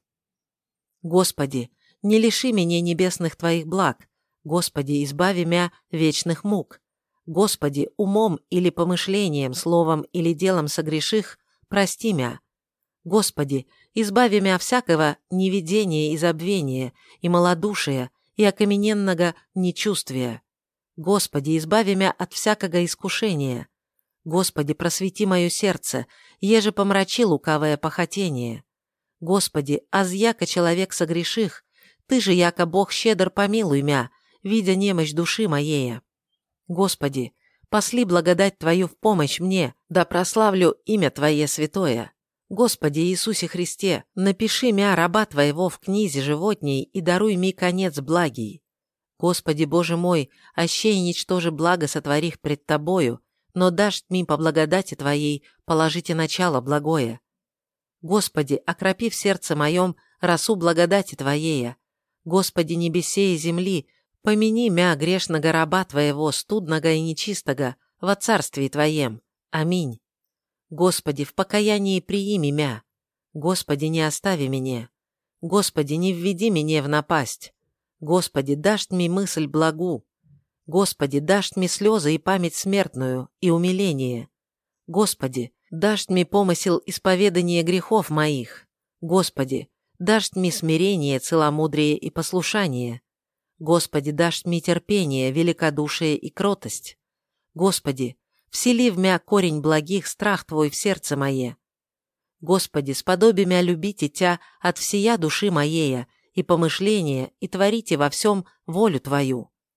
Господи, не лиши меня небесных Твоих благ, Господи, избави мя вечных мук. Господи, умом или помышлением, словом или делом согреших, прости мя. Господи, избави мя всякого неведения и забвения, и малодушия, и окамененного нечувствия. Господи, избави мя от всякого искушения. Господи, просвети мое сердце, еже помрачи лукавое похотение. Господи, аз яко человек согреших, Ты же, яко Бог щедр, помилуй мя, видя немощь души моей. Господи, посли благодать Твою в помощь мне, да прославлю имя Твое святое. Господи Иисусе Христе, напиши мя раба Твоего в книзе животней и даруй ми конец благий. Господи Боже мой, ощей ничтоже благо сотворих пред Тобою, но дашь ми по благодати Твоей положите начало благое. Господи, окропи в сердце моем росу благодати Твоея. Господи небесе и земли, помяни мя грешного раба Твоего, студного и нечистого, во царстве Твоем. Аминь. Господи, в покаянии приими мя. Господи, не остави меня. Господи, не введи меня в напасть. Господи, дашь мне мысль благу. Господи, дашь мне слезы и память смертную, и умиление. Господи, дашь мне помысел исповедания грехов моих. Господи, дашь мне смирение, целомудрие и послушание. Господи, дашь мне терпение, великодушие и кротость. Господи, всели в мя корень благих страх Твой в сердце мое. Господи, сподоби мя любите Тя от всея души моея, и помышления, и творите во всем волю Твою.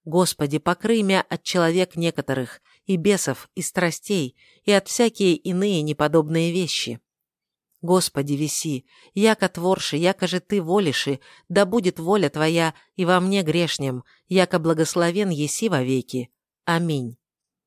Господи, покрый мя от человек некоторых, и бесов, и страстей, и от всякие иные неподобные вещи. Господи, веси, яко творши, яко же Ты волиши, да будет воля Твоя и во мне грешнем, яко благословен еси вовеки. Аминь.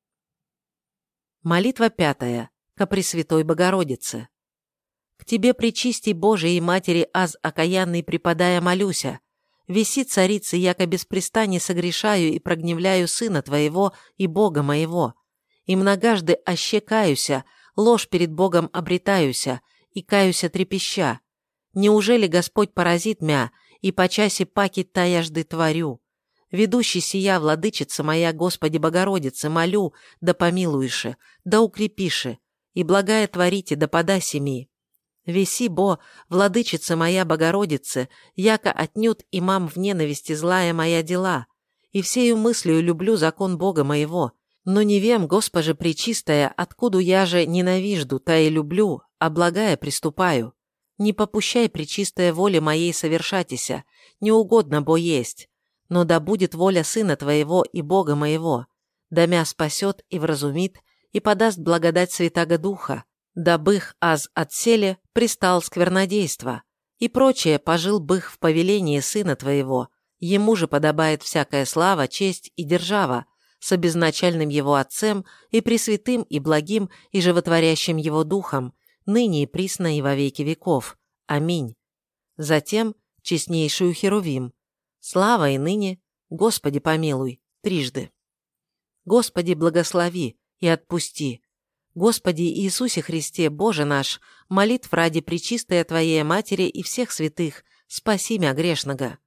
Молитва пятая. Ко Пресвятой Богородице. К Тебе, Пречисти Божией Матери, аз окаянный преподая молюся. Веси, царицы, яко беспрестанне согрешаю и прогневляю Сына Твоего и Бога моего. И многожды ощекаюся, ложь перед Богом обретаюся, и каюся трепеща. Неужели Господь поразит мя, и по часе паки таяжды творю? Ведущий сия, владычица моя, Господи Богородице, молю, да помилуйше, да укрепише, и благая творите, да подаси ми. Веси, бо, владычица моя Богородице, яко отнюдь имам в ненависти злая моя дела, и всею мыслью люблю закон Бога моего, но не вем, Госпоже Пречистая, откуда я же ненавижду, та и люблю, а благая приступаю. Не попущай, Пречистая, воли моей совершатися, не угодно бо есть, но да будет воля Сына Твоего и Бога моего, да мя спасет и вразумит, и подаст благодать Святаго Духа, дабых аз отселе пристал сквернодейство, и прочее пожил бых в повелении Сына Твоего, ему же подобает всякая слава, честь и держава, с обезначальным его Отцем и пресвятым и благим и животворящим его Духом, ныне и присно и во веки веков. Аминь. Затем честнейшую Херувим. Слава и ныне, Господи помилуй, трижды. Господи благослови и отпусти. Господи Иисусе Христе, Боже наш, молитв ради Пречистой Твоей Матери и всех святых, спаси мя грешного.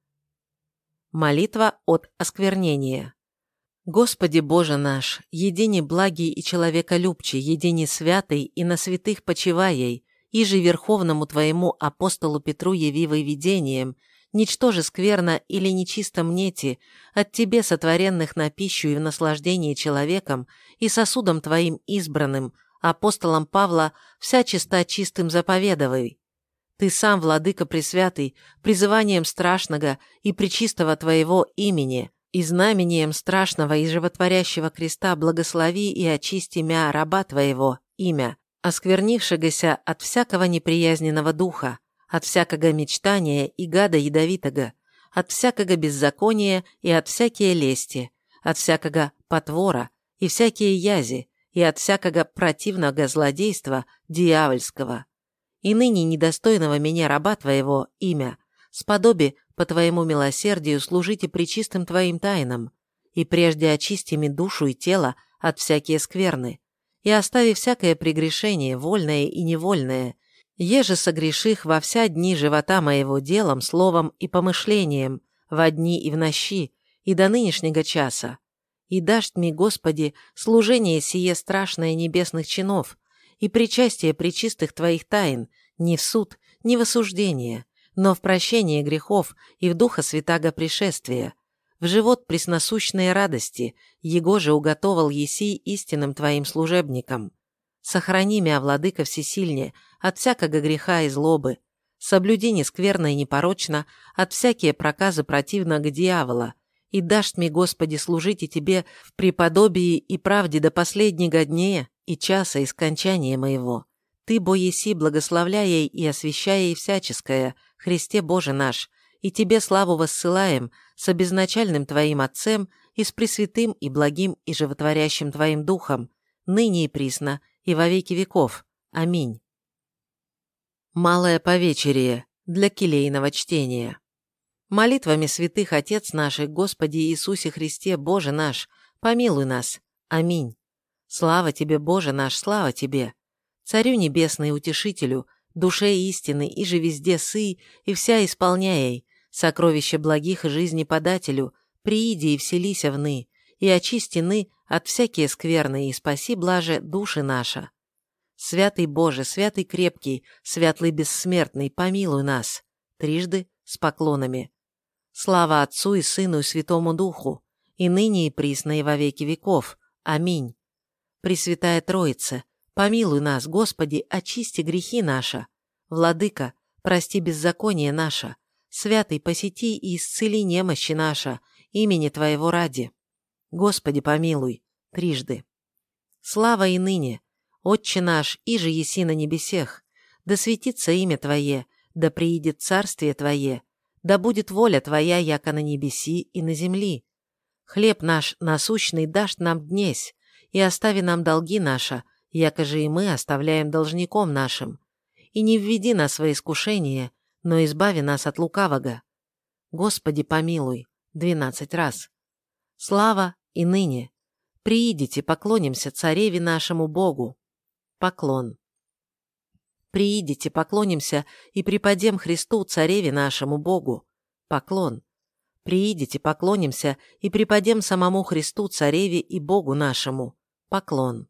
Молитва от осквернения. Господи Боже наш, едине благий и человеколюбчий, едине святый и на святых почиваей, и же верховному Твоему апостолу Петру явивой видением, ничтоже скверно или нечисто мнети, от Тебе сотворенных на пищу и в наслаждении человеком, и сосудом Твоим избранным, апостолом Павла, вся чиста чистым заповедовай. Ты сам, Владыка Пресвятый, призыванием страшного и пречистого Твоего имени, и знамением страшного и животворящего креста благослови и очисти мя раба Твоего, имя, осквернившегося от всякого неприязненного духа, от всякого мечтания и гада ядовитого, от всякого беззакония и от всякие лести, от всякого потвора и всякие язи, и от всякого противного злодейства дьявольского. И ныне недостойного меня раба Твоего имя, сподоби по Твоему милосердию служите пречистым Твоим тайнам, и прежде очисти ми душу и тело от всякие скверны, и остави всякое прегрешение, вольное и невольное, еже согреших во вся дни живота моего делом, словом и помышлением, во дни и в нощи, и до нынешнего часа. И дашь ми, Господи, служение сие страшное небесных чинов, и причастие пречистых Твоих тайн, не в суд, не в осуждение, но в прощение грехов и в Духа Святаго пришествия, в живот пресносущные радости, его же уготовал еси истинным Твоим служебникам. Сохрани мя, Владыка Всесильне, от всякого греха и злобы, соблюди нескверно и непорочно от всякие проказы противного дьявола, и дашь ми, Господи, служить и Тебе в преподобии и правде до последнего дня и часа и скончания моего. Ты, бо еси, благословляй и освящай всяческое, Христе Боже наш, и Тебе славу воссылаем с обезначальным Твоим Отцем и с пресвятым и благим и животворящим Твоим Духом, ныне и присно, и во веки веков. Аминь. Малое повечерие для келейного чтения. Молитвами святых Отец наших, Господи Иисусе Христе, Боже наш, помилуй нас. Аминь. Слава Тебе, Боже наш, слава Тебе. Царю Небесный, Утешителю, душе истины, и же везде сы, и вся исполняй, сокровище благих и жизни подателю, прииди и вселися вны, и очисти ны от всякие скверны, и спаси, блаже, души наша. Святый Боже, святый крепкий, светлый бессмертный, помилуй нас. Трижды с поклонами. Слава Отцу и Сыну и Святому Духу, и ныне и присно и во веки веков. Аминь. Пресвятая Троица, помилуй нас, Господи, очисти грехи наши. Владыка, прости беззаконие наше. Святый, посети и исцели немощи наша, имени Твоего ради. Господи, помилуй, трижды. Слава и ныне, Отче наш, иже еси на небесех, да светится имя Твое, да приидет царствие Твое, да будет воля Твоя, яко на небеси и на земли. Хлеб наш насущный дашь нам днесь, и остави нам долги наши, яко же и мы оставляем должником нашим. И не введи нас во искушение, но избави нас от лукавого. Господи, помилуй, двенадцать раз. Слава и ныне. Приидите, поклонимся цареве нашему Богу. Поклон. Приидите, поклонимся и преподем Христу, цареве нашему Богу. Поклон. Приидите, поклонимся и преподем самому Христу, цареве и Богу нашему. Поклон.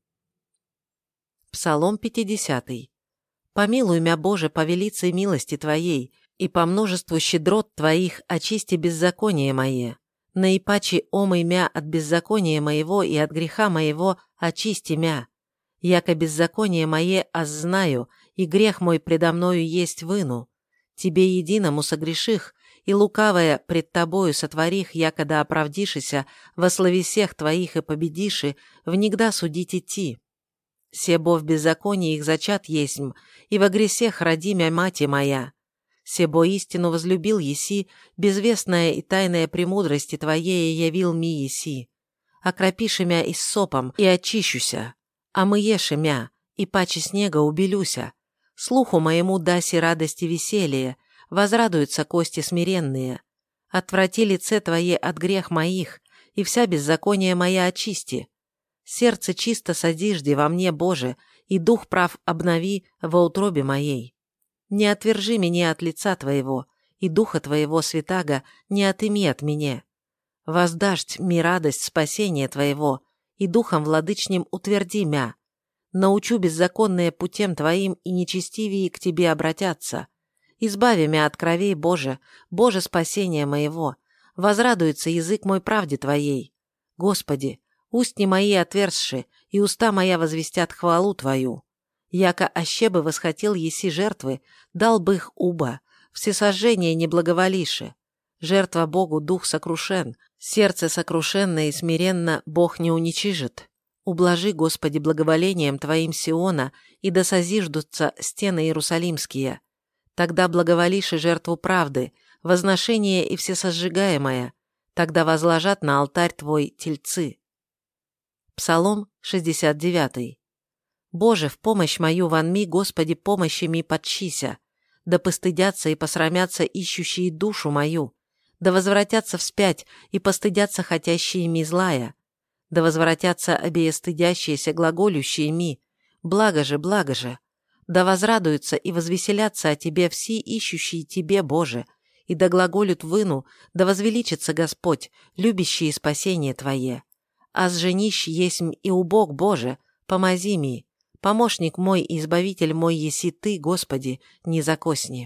Псалом пятидесятый. Помилуй мя, Боже, по велицей милости Твоей, и по множеству щедрот Твоих очисти беззаконие мое. Наипаче омый мя от беззакония моего и от греха моего очисти мя. Яко беззаконие мое аз знаю, и грех мой предо мною есть выну. Тебе единому согреших, и лукавое пред Тобою сотворих, яко да оправдишися во словесех Твоих и победиши, внегда судить идти. Себо в беззаконии их зачат есмь, и во гресех роди мя мати моя. Себо истину возлюбил еси, безвестная и тайная премудрости Твоей явил ми еси. Окропиши мя и сопом, и очищуся. А мы еши мя, и паче снега убелюся. Слуху моему даси радости веселье, возрадуются кости смиренные. Отврати лице Твое от грех моих, и вся беззаконие моя очисти. Сердце чисто содижди во мне, Боже, и дух прав обнови во утробе моей. Не отвержи меня от лица Твоего, и духа Твоего святаго не отыми от меня. Воздашь ми радость спасения Твоего, и духом владычним утверди мя. Научу беззаконные путем Твоим, и нечестивые к Тебе обратятся. Избави мя от кровей, Боже, Боже спасения моего. Возрадуется язык мой правде Твоей. Господи, устни мои отверзши, и уста моя возвестят хвалу Твою. Яко ощебы восхотел еси жертвы, дал бы их уба, всесожжение не благоволише. Жертва Богу дух сокрушен, сердце сокрушенное и смиренно Бог не уничижит. Ублажи, Господи, благоволением Твоим Сиона, и да созиждутся стены Иерусалимские. Тогда благоволишь и жертву правды, возношение и всесожигаемое, тогда возложат на алтарь Твой тельцы. Псалом шестьдесят девятый. Боже, в помощь мою ванми, Господи, помощи ми подчися, да постыдятся и посрамятся ищущие душу мою, да возвратятся вспять и постыдятся хотящие ми злая, да возвратятся обеестыдящиеся глаголющие ми, благо же, благо же, да возрадуются и возвеселятся о Тебе все ищущие Тебе, Боже, и да глаголют выну, да возвеличится Господь, любящий спасение Твое. А сженищ есмь и убог, Боже, помози ми, помощник мой и избавитель мой еси Ты, Господи, не закосни.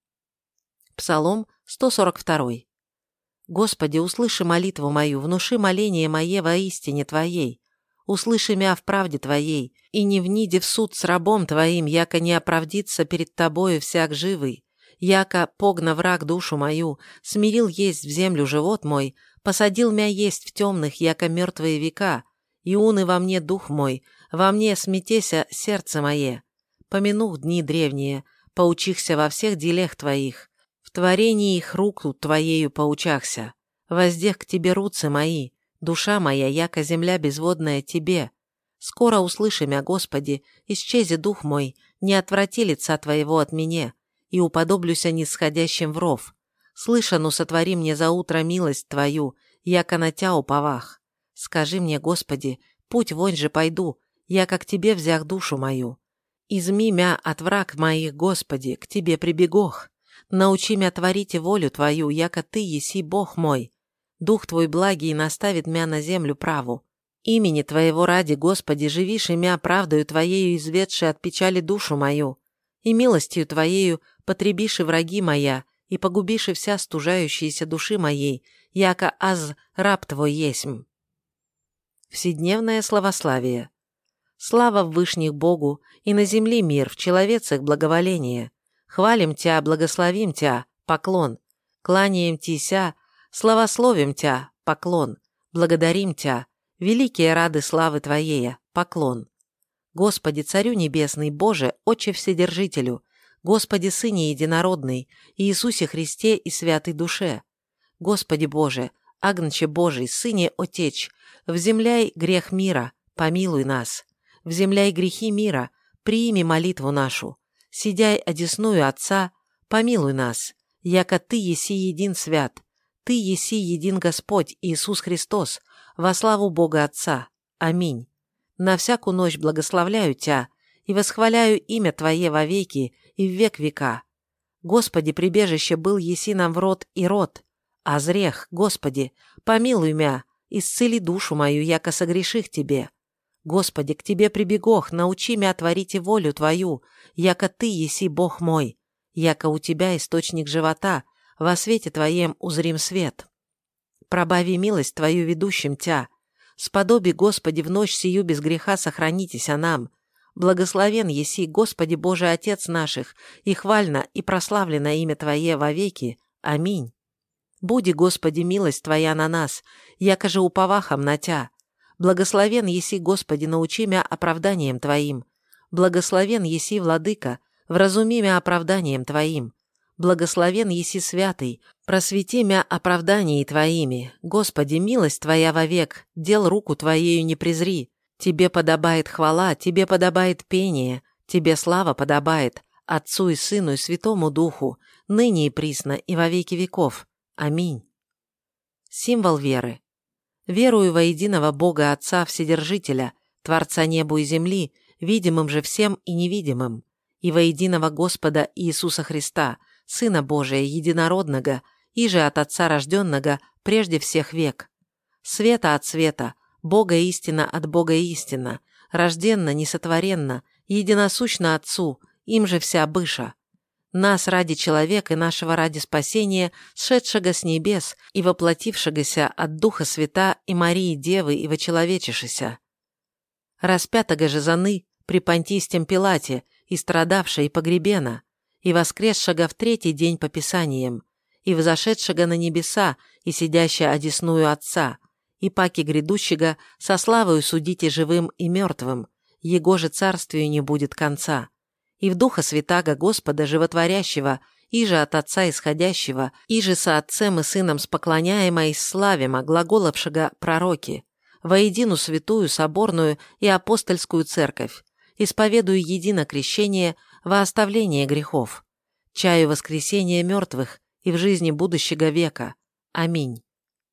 Псалом сто сорок два. Господи, услыши молитву мою, внуши моление мое во истине Твоей. Услыши мя в правде Твоей, и не вниди в суд с рабом Твоим, яко не оправдится перед Тобою всяк живый. Яко погна враг душу мою, смирил есть в землю живот мой, посадил мя есть в темных, яко мертвые века, и уны во мне дух мой, во мне сметеся сердце мое. Помянух дни древние, поучихся во всех делех Твоих, в творении их руку Твоею поучахся. Воздех к Тебе руцы мои, душа моя, яко земля безводная Тебе. Скоро услыши мя, Господи, исчези дух мой, не отврати лица Твоего от меня, и уподоблюся нисходящим в ров. Слышану сотвори мне за утро милость Твою, яко на Тя уповах. Скажи мне, Господи, путь вонь же пойду, яко к Тебе взях душу мою. Изми мя от враг моих, Господи, к Тебе прибегох. Научи мя творите волю Твою, яко Ты еси Бог мой. Дух Твой благий наставит мя на землю праву. Имени Твоего ради, Господи, живиши мя правдою Твоею, изведши от печали душу мою. И милостью Твоею потребиши враги моя, и погубиши вся стужающиеся души моей, яко аз раб Твой есмь. Вседневное славославие. Слава в вышних Богу, и на земле мир, в человецах благоволение. Хвалим Тя, благословим Тя, поклон. Кланяем Тися, славословим Тя, поклон. Благодарим Тя, великие рады славы Твоей, поклон. Господи, Царю Небесный, Боже, Отче Вседержителю, Господи, Сыне Единородный, Иисусе Христе и Святой Душе. Господи Боже, Агнче Божий, Сыне Отеч, вземляй грех мира, помилуй нас. Вземляй грехи мира, приими молитву нашу. Сидяй одесную Отца, помилуй нас. Яко Ты еси един свят, Ты еси един Господь Иисус Христос, во славу Бога Отца. Аминь. На всякую ночь благословляю Тя и восхваляю имя Твое вовеки и в век века. Господи, прибежище был еси нам в род и род. А зрех, Господи, помилуй мя, исцели душу мою, яко согреших Тебе. Господи, к Тебе прибегох, научи мя творить и волю Твою, яко Ты еси Бог мой, яко у Тебя источник живота, во свете Твоем узрим свет. Пробави милость Твою ведущим Тя, сподоби, Господи, в ночь сию без греха сохранитесь о нам. Благословен еси, Господи Боже, Отец наших, и хвально и прославлено имя Твое вовеки. Аминь. Буди, Господи, милость Твоя на нас, яко же уповахом на Тя. Благословен еси, Господи, научи мя оправданием Твоим. Благословен еси, Владыка, вразуми мя оправданием Твоим. Благословен еси, Святый, просвети мя оправдании Твоими. Господи, милость Твоя вовек, дел руку Твоею не презри. Тебе подобает хвала, Тебе подобает пение, Тебе слава подобает, Отцу и Сыну и Святому Духу, ныне и присно и во веки веков. Аминь. Символ веры. Верую во единого Бога Отца Вседержителя, Творца небу и земли, видимым же всем и невидимым, и во единого Господа Иисуса Христа, Сына Божия Единородного, и же от Отца рожденного прежде всех век. Света от света, Бога истина от Бога истина, рожденно, несотворенно, единосущно Отцу, им же вся быша. Нас ради человека и нашего ради спасения, сшедшего с небес и воплотившегося от Духа Свята и Марии Девы и вочеловечешися. Распятого же заны при Понтийском Пилате, и страдавшего и погребена, и воскресшего в третий день по Писаниям, и взошедшего на небеса, и сидящего одесную Отца, и паки грядущего со славою судите живым и мертвым, его же царствию не будет конца. И в Духа Святаго Господа Животворящего, и же от Отца исходящего, и же со Отцем и Сыном споклоняемо и славимо глаголовшего пророки, воедину святую, соборную и апостольскую церковь, исповедую едино крещение во оставление грехов, чаю воскресения мертвых и в жизни будущего века. Аминь.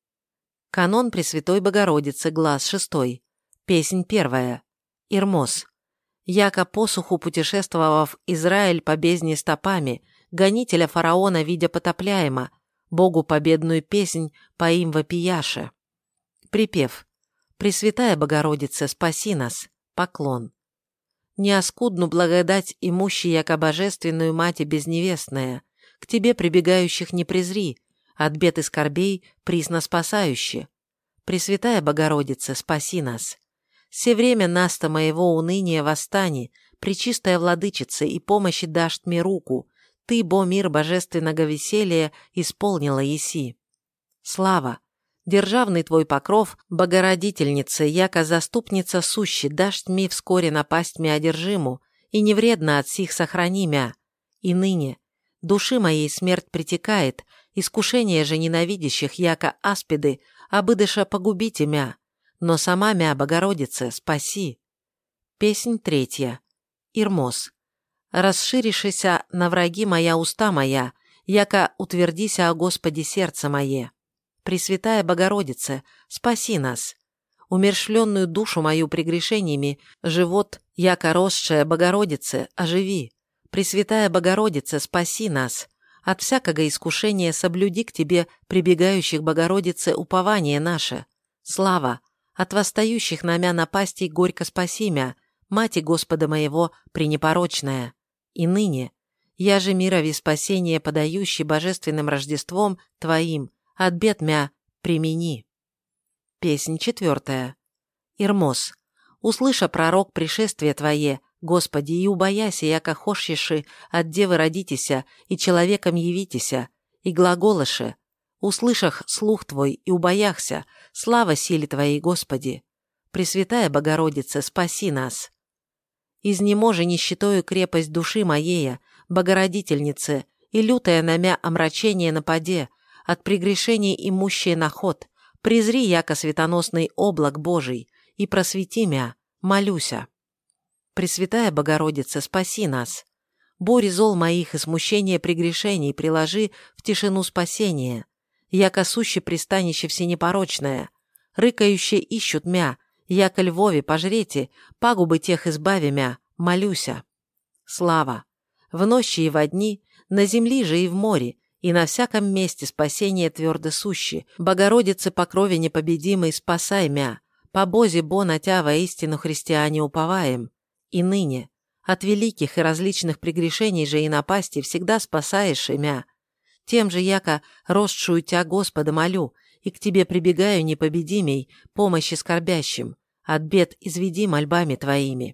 Канон Пресвятой Богородицы, глаз шестой. Песнь первая. Ирмос. Яко посуху путешествовав Израиль по бездне стопами, гонителя фараона видя потопляемо, Богу победную песнь по им вопияше. Припев. Пресвятая Богородица, спаси нас. Поклон. Неоскудну благодать имущи, яко божественную мать безневестная, к тебе прибегающих не презри, от бед и скорбей присно спасающе. Пресвятая Богородица, спаси нас. Все время наста моего уныния восстани, пречистая владычица, и помощи дашь мне руку, ты, бо мир божественного веселья, исполнила еси. Слава! Державный твой покров, Богородительница, яко заступница сущи, дашь мне вскоре напасть мя одержиму, и невредно от сих сохрани мя. И ныне души моей смерть притекает, искушение же ненавидящих, яко аспиды, обыдыша погубите мя. Но сама мя, Богородице, спаси. Песнь третья. Ирмос. Расширившися на враги моя уста моя, яко утвердися о Господе сердце мое. Пресвятая Богородице, спаси нас. Умершленную душу мою прегрешениями, живот, яко росшая Богородице, оживи. Пресвятая Богородице, спаси нас. От всякого искушения соблюди к тебе прибегающих Богородице упование наше. Слава! От восстающих на мя напастей горько спаси мя, Мати Господа моего пренепорочная. И ныне, я же мирови спасение, подающий божественным Рождеством Твоим, от бед мя примени. Песнь четвертая. Ирмос. Услыша пророк пришествие Твое, Господи, и убояся, яко хошеши от девы родитеся, и человеком явитеся, и глаголаше. услышах слух Твой и убояхся, слава силе Твоей, Господи. Пресвятая Богородице, спаси нас. Изнеможи нищетою крепость души моея, Богородительнице, и лютое намя омрачение нападе, от прегрешений имущее наход, презри, яко светоносный облак Божий, и просвети мя, молюся. Пресвятая Богородице, спаси нас. Бури зол моих и смущение прегрешений приложи в тишину спасения, яко суще пристанище всенепорочное, рыкающие ищут мя, яко львове пожрете, пагубы тех избави мя, молюся. Слава! В нощи и во дни, на земли же и в море, и на всяком месте спасение твердо сущи, Богородице по крови непобедимой спасай мя, по Бозе бо на тя воистину христиане уповаем, и ныне, от великих и различных прегрешений же и напасти всегда спасаешь имя. Тем же, яко росшую тя Господа молю, и к тебе прибегаю непобедимей, помощи скорбящим, от бед изведи мольбами твоими.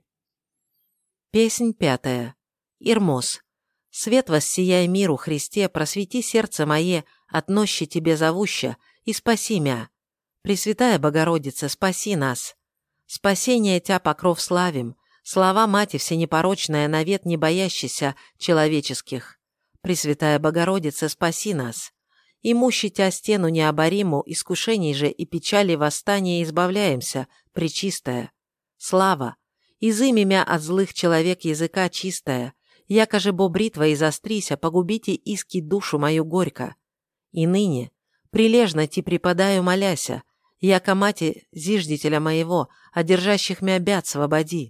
Песнь пятая. Ирмос. Свет воссияй миру, Христе, просвети сердце мое, от нощи тебе зовуща, и спаси мя. Пресвятая Богородица, спаси нас. Спасение тя покров славим, слава Мати всенепорочная, навет не боящийся человеческих. Пресвятая Богородица, спаси нас. Имущи тя стену необориму, искушений же и печали восстания избавляемся, пречистая. Слава! Изыми мя от злых человек языка чистая, яко же бо бритва и застрися, погубите иски душу мою горько. И ныне, прилежно ти преподаю моляся, яко Мати зиждителя моего, одержащих мя бяд свободи.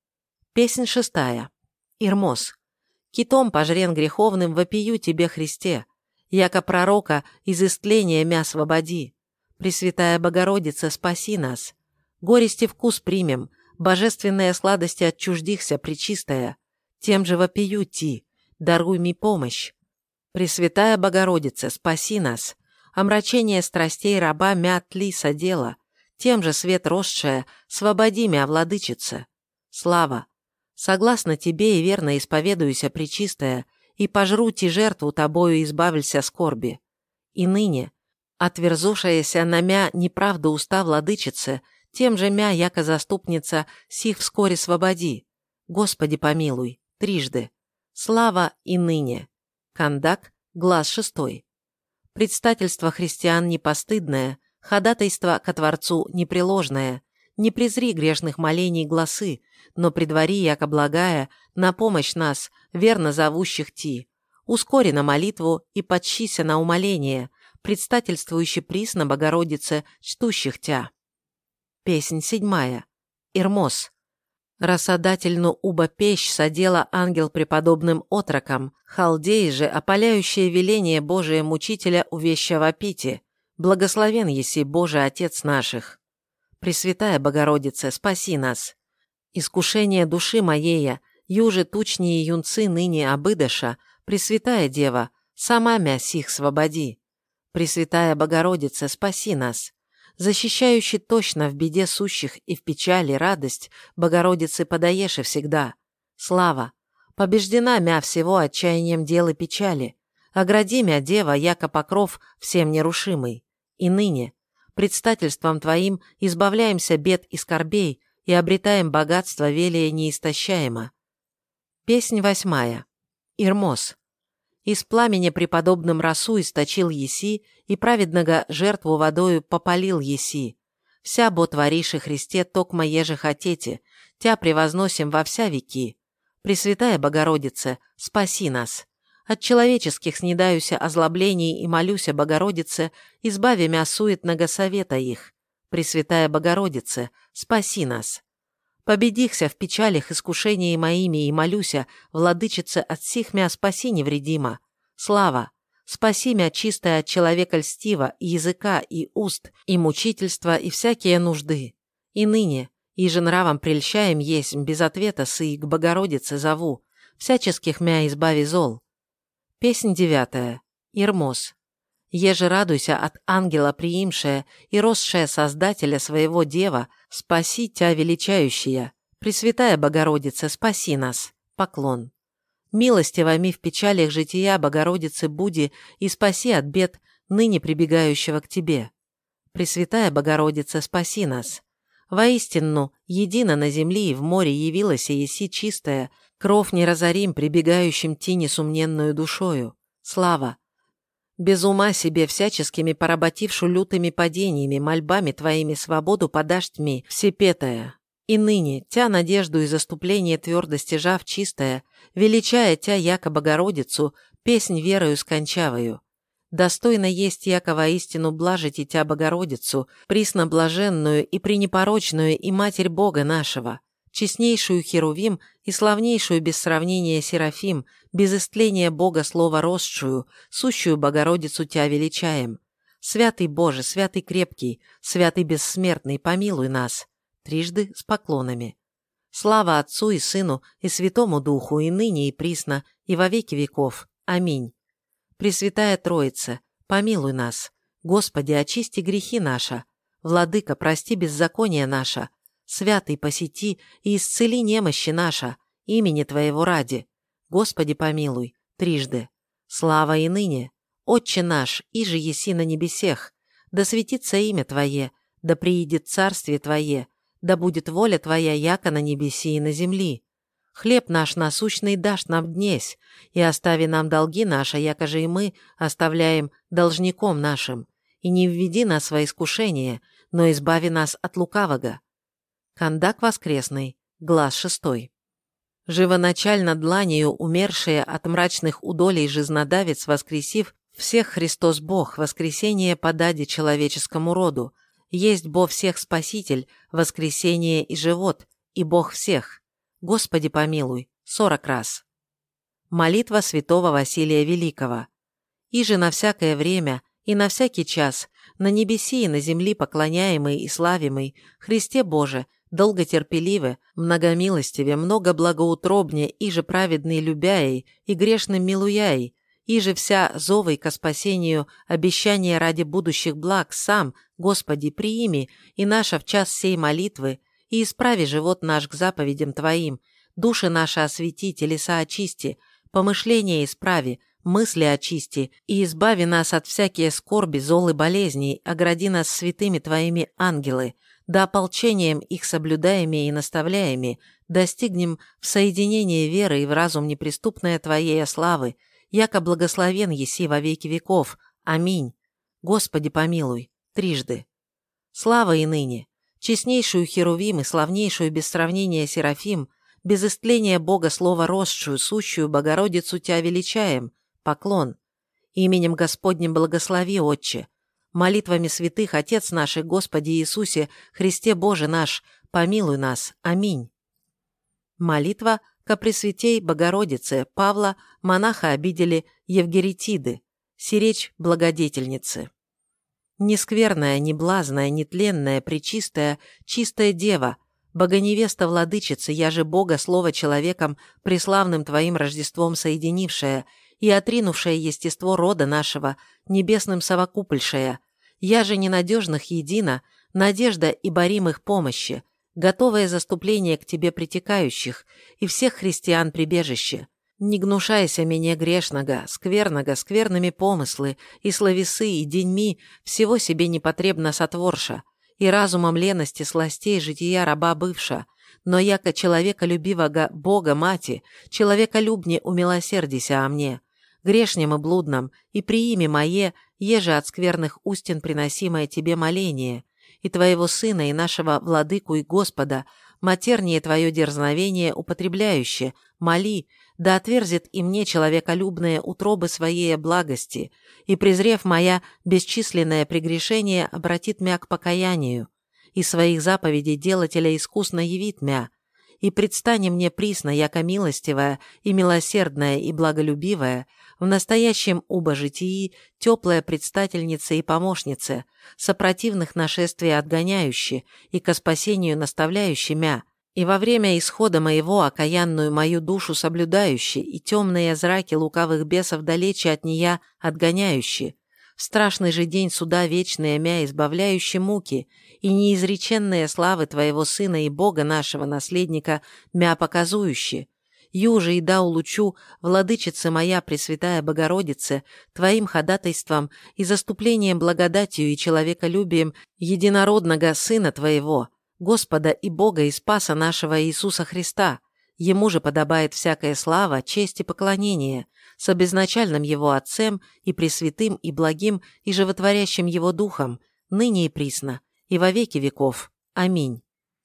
Песнь шестая. Ирмос. Китом пожрен греховным вопию тебе, Христе, яко пророка из истления мя свободи. Пресвятая Богородица, спаси нас. Горести вкус примем, божественные сладости отчуждихся, пречистая. Тем же вопию ти, даруй ми помощь. Пресвятая Богородица, спаси нас. Омрачение страстей раба мя тли содела, тем же свет росшая, свободи мя, владычица. Слава! Согласно тебе и верно исповедуюся, пречистая, и пожру ти жертву тобою избавился скорби. И ныне, отверзушаяся на мя неправда уста владычицы, тем же мя, яко заступница, сих вскоре свободи. Господи помилуй, трижды. Слава и ныне. Кандак, глаз шестой. Предстательство христиан непостыдное, ходатайство ко Творцу непреложное, не презри грешных молений гласы, но предвари, яко благая, на помощь нас, верно зовущих ти. Ускори на молитву и подщися на умоление, предстательствующий присно Богородице, чтущих тя. Песнь седьмая. Ирмос. Рассадательну уба пещ содела ангел преподобным отроком, халдеи же, опаляющее веление Божие мучителя увеща вопите, благословен еси Боже Отец наших. Пресвятая Богородица, спаси нас. Искушение души моея, юже тучнее юнцы ныне обыдыша, Пресвятая Дева, сама мя сих свободи. Пресвятая Богородица, спаси нас. Защищающий точно в беде сущих и в печали радость, Богородицы подаеше всегда. Слава! Побеждена мя всего отчаянием дел и печали. Огради мя, Дева, яко покров всем нерушимый. И ныне, предстательством Твоим, избавляемся бед и скорбей и обретаем богатство велия неистощаемо. Песнь восьмая. Ирмос. Из пламени преподобным росу источил еси, и праведного жертву водою попалил еси. Вся бо твориши Христе токмо еже хотете, тя превозносим во вся веки. Пресвятая Богородице, спаси нас. От человеческих снедаюся озлоблений и молюся Богородице, избави мя суетного совета их. Пресвятая Богородице, спаси нас. Победихся в печалях искушений моими и молюся, владычице, от сих мя спаси невредимо. Слава! Спаси мя чистое от человека льстива, и языка, и уст, и мучительства, и всякие нужды. И ныне, иже нравом прельщаем есть, без ответа сы к Богородице зову, всяческих мя избави зол. Песнь девятая. Ирмос. Еже радуйся от ангела приимшая и росшая Создателя своего Дева, спаси тя величающая. Пресвятая Богородица, спаси нас. Поклон. Милостиво ми в печалях жития Богородицы буди и спаси от бед ныне прибегающего к Тебе. Пресвятая Богородица, спаси нас. Воистину, едино на земле и в море явилась и еси чистая, кров не разорим прибегающим ти несумненную душою. Слава! Без ума себе всяческими поработившу лютыми падениями, мольбами Твоими свободу подашь тьми, всепетая. И ныне, тя надежду и заступление твердо стяжав чистая, величая тя, яко Богородицу, песнь верою скончавою. Достойно есть яко воистину блажить и тя Богородицу, присно блаженную и пренепорочную и Матерь Бога нашего, честнейшую Херувим и славнейшую без сравнения Серафим, без истления Бога слова росшую, сущую Богородицу тя величаем. Святый Боже, святый крепкий, святый бессмертный, помилуй нас. Трижды с поклонами. Слава Отцу и Сыну и Святому Духу, и ныне и присно, и во веки веков. Аминь. Пресвятая Троица, помилуй нас. Господи, очисти грехи наши. Владыка, прости беззаконие наше. Святый, посети и исцели немощи наша, имени Твоего ради. Господи, помилуй, трижды. Слава и ныне. Отче наш, иже еси на небесех, да светится имя Твое, да приидет царствие Твое, да будет воля Твоя, яко на небеси и на земли. Хлеб наш насущный дашь нам днесь, и остави нам долги наши, яко же и мы оставляем должником нашим, и не введи нас во искушение, но избави нас от лукавого. Кандак воскресный, глаз шестой. Живоначально дланью умершие от мрачных удолей жизнодавец воскресив, всех Христос Бог, воскресение подади человеческому роду, есть Бог всех Спаситель, воскресение и живот, и Бог всех. Господи помилуй, сорок раз. Молитва святого Василия Великого. Иже на всякое время и на всякий час, на небеси и на земли поклоняемый и славимый, Христе Боже, долготерпеливе, многомилостиве, много благоутробне, иже праведный любяей и грешным милуяй, иже вся зовой ко спасению обещания ради будущих благ сам, Господи, приими и наша в час сей молитвы, и исправи живот наш к заповедям Твоим, души наши освети, телеса очисти, помышления исправи, мысли очисти, и избави нас от всякие скорби, зол и болезней, огради нас святыми Твоими ангелы, да ополчением их соблюдаеми и наставляеми достигнем в соединении веры и в разум неприступное Твоей славы, яко благословен еси во веки веков. Аминь. Господи помилуй, трижды. Слава и ныне. Честнейшую Херувим и славнейшую без сравнения Серафим, без истления Бога слова росшую, сущую Богородицу Тя величаем, поклон. Именем Господним благослови, Отче. Молитвами святых Отец наш и Господи Иисусе, Христе Боже наш, помилуй нас. Аминь. Молитва ко Пресвятей Богородице Павла, монаха обидели Евгеритиды, сиречь благодетельницы. Нескверная, неблазная, нетленная, пречистая, чистая дева, богоневеста владычицы, я же Бога слово человеком, преславным Твоим Рождеством соединившая и отринувшая естество рода нашего, небесным совокупольшая, я же ненадежных едина, надежда и боримых помощи, готовое заступление к Тебе притекающих и всех христиан прибежище. Не гнушайся меня грешного, скверного, скверными помыслы, и словесы, и деньми, всего себе непотребно сотворша, и разумом лености сластей жития раба бывша, но яко человеколюбивого Бога Мати, человеколюбне умилосердися о мне, грешнем и блудном, и приими мое, еже от скверных устен приносимое Тебе моление, и Твоего Сына, и нашего Владыку и Господа, матернее Твое дерзновение употребляюще, моли, да отверзит и мне человеколюбные утробы Своей благости, и, презрев моя бесчисленное прегрешение, обратит мя к покаянию, и своих заповедей делателя искусно явит мя, и предстане мне присно, яко милостивая и милосердная и благолюбивая, в настоящем убожитии теплая предстательница и помощница, сопротивных нашествия отгоняющие и ко спасению наставляющий мя, и во время исхода моего окаянную мою душу соблюдающий и темные зраки лукавых бесов далече от нея отгоняющие, в страшный же день суда вечные мя избавляющие муки и неизреченные славы Твоего Сына и Бога нашего наследника мя показующие, Юже и да улучу, владычица моя, Пресвятая Богородице, Твоим ходатайством и заступлением благодатью и человеколюбием единородного Сына Твоего, Господа и Бога и Спаса нашего Иисуса Христа. Ему же подобает всякая слава, честь и поклонение, с обезначальным Его Отцем и Пресвятым и благим и животворящим Его Духом, ныне и присно, и во веки веков. Аминь.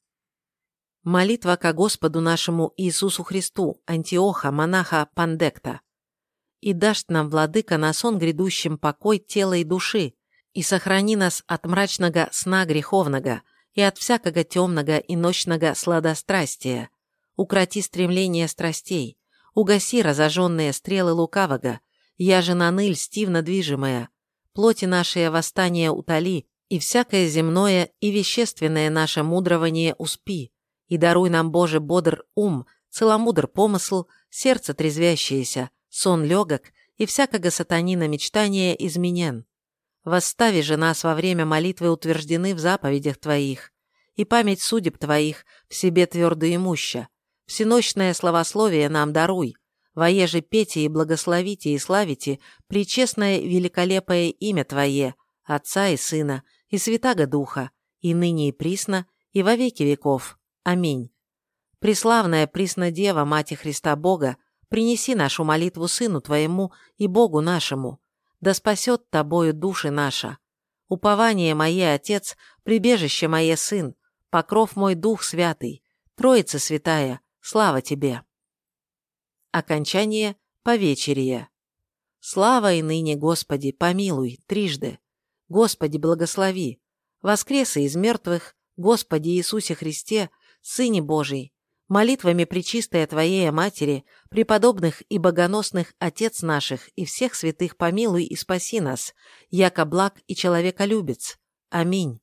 Молитва ко Господу нашему Иисусу Христу, Антиоха, монаха Пандекта. И дашь нам, Владыка, на сон грядущим покой тела и души, и сохрани нас от мрачного сна греховного, и от всякого темного и ночного сладострастия. Укроти стремление страстей, угаси разожженные стрелы лукавого, я же наныль стивно движимая, плоти наши восстания утоли, и всякое земное и вещественное наше мудрование успи, и даруй нам, Боже, бодр ум, целомудр помысл, сердце трезвящееся, сон легок, и всякого сатанина мечтания изменен. Восстави же нас во время молитвы утверждены в заповедях Твоих, и память судеб Твоих в себе твердо имуща. Всенощное славословие нам даруй, воеже пейте и благословите и славите пречестное великолепое имя Твое, Отца и Сына, и Святаго Духа, и ныне и присно, и во веки веков. Аминь. Преславная Преснодева, Мати Христа Бога, принеси нашу молитву Сыну Твоему и Богу нашему, да спасет Тобою души наша. Упование мое, Отец, прибежище мое, Сын, покров мой Дух Святый, Троица Святая, слава Тебе. Окончание повечерия. Слава и ныне, Господи, помилуй, трижды. Господи, благослови. Воскреса из мертвых, Господи Иисусе Христе, Сыне Божий, молитвами пречистой Твоей Матери, преподобных и богоносных Отец наших и всех святых помилуй и спаси нас, яко благ и человеколюбец. Аминь.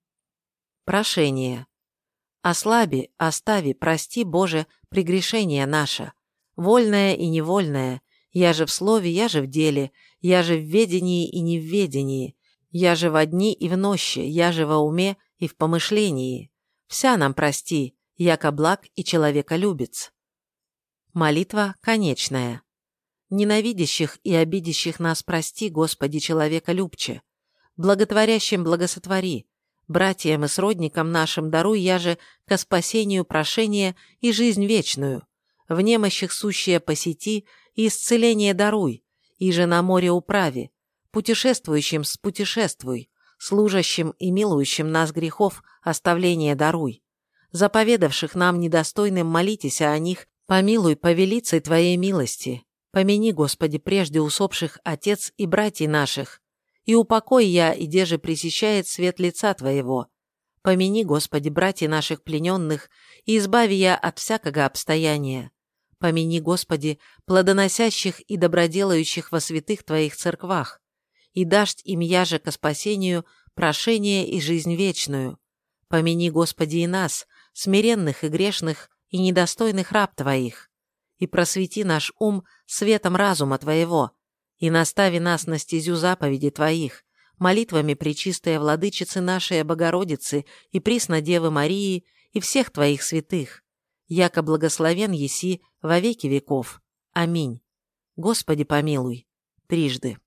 Прошение. Ослаби, остави, прости, Боже, прегрешение наше, вольное и невольное, я же в слове, я же в деле, я же в ведении и не в ведении, я же во дни и в нощи, я же во уме и в помышлении. Вся нам прости, яко благ и человеколюбец. Молитва конечная. Ненавидящих и обидящих нас прости, Господи, человеколюбче. Благотворящим благосотвори. Братьям и сродникам нашим даруй я же ко спасению прошение и жизнь вечную. В немощах сущее посети и исцеление даруй, и же на море управи. Путешествующим спутешествуй, служащим и милующим нас грехов оставление даруй. Заповедавших нам недостойным молитесь о них, помилуй по велицей Твоей милости. Помяни, Господи, прежде усопших отец и братьев наших, и упокой я, и деже пресещает свет лица Твоего. Помяни, Господи, братьев наших плененных, и избави я от всякого обстояния. Помяни, Господи, плодоносящих и доброделающих во святых Твоих церквах, и дашь им яже ко спасению прошение и жизнь вечную. Помяни, Господи, и нас, смиренных и грешных, и недостойных раб Твоих, и просвети наш ум светом разума Твоего, и настави нас на стезю заповеди Твоих, молитвами пречистая Владычицы нашей Богородицы и Преснодевы Марии и всех Твоих святых, яко благословен еси во веки веков. Аминь. Господи помилуй. Трижды.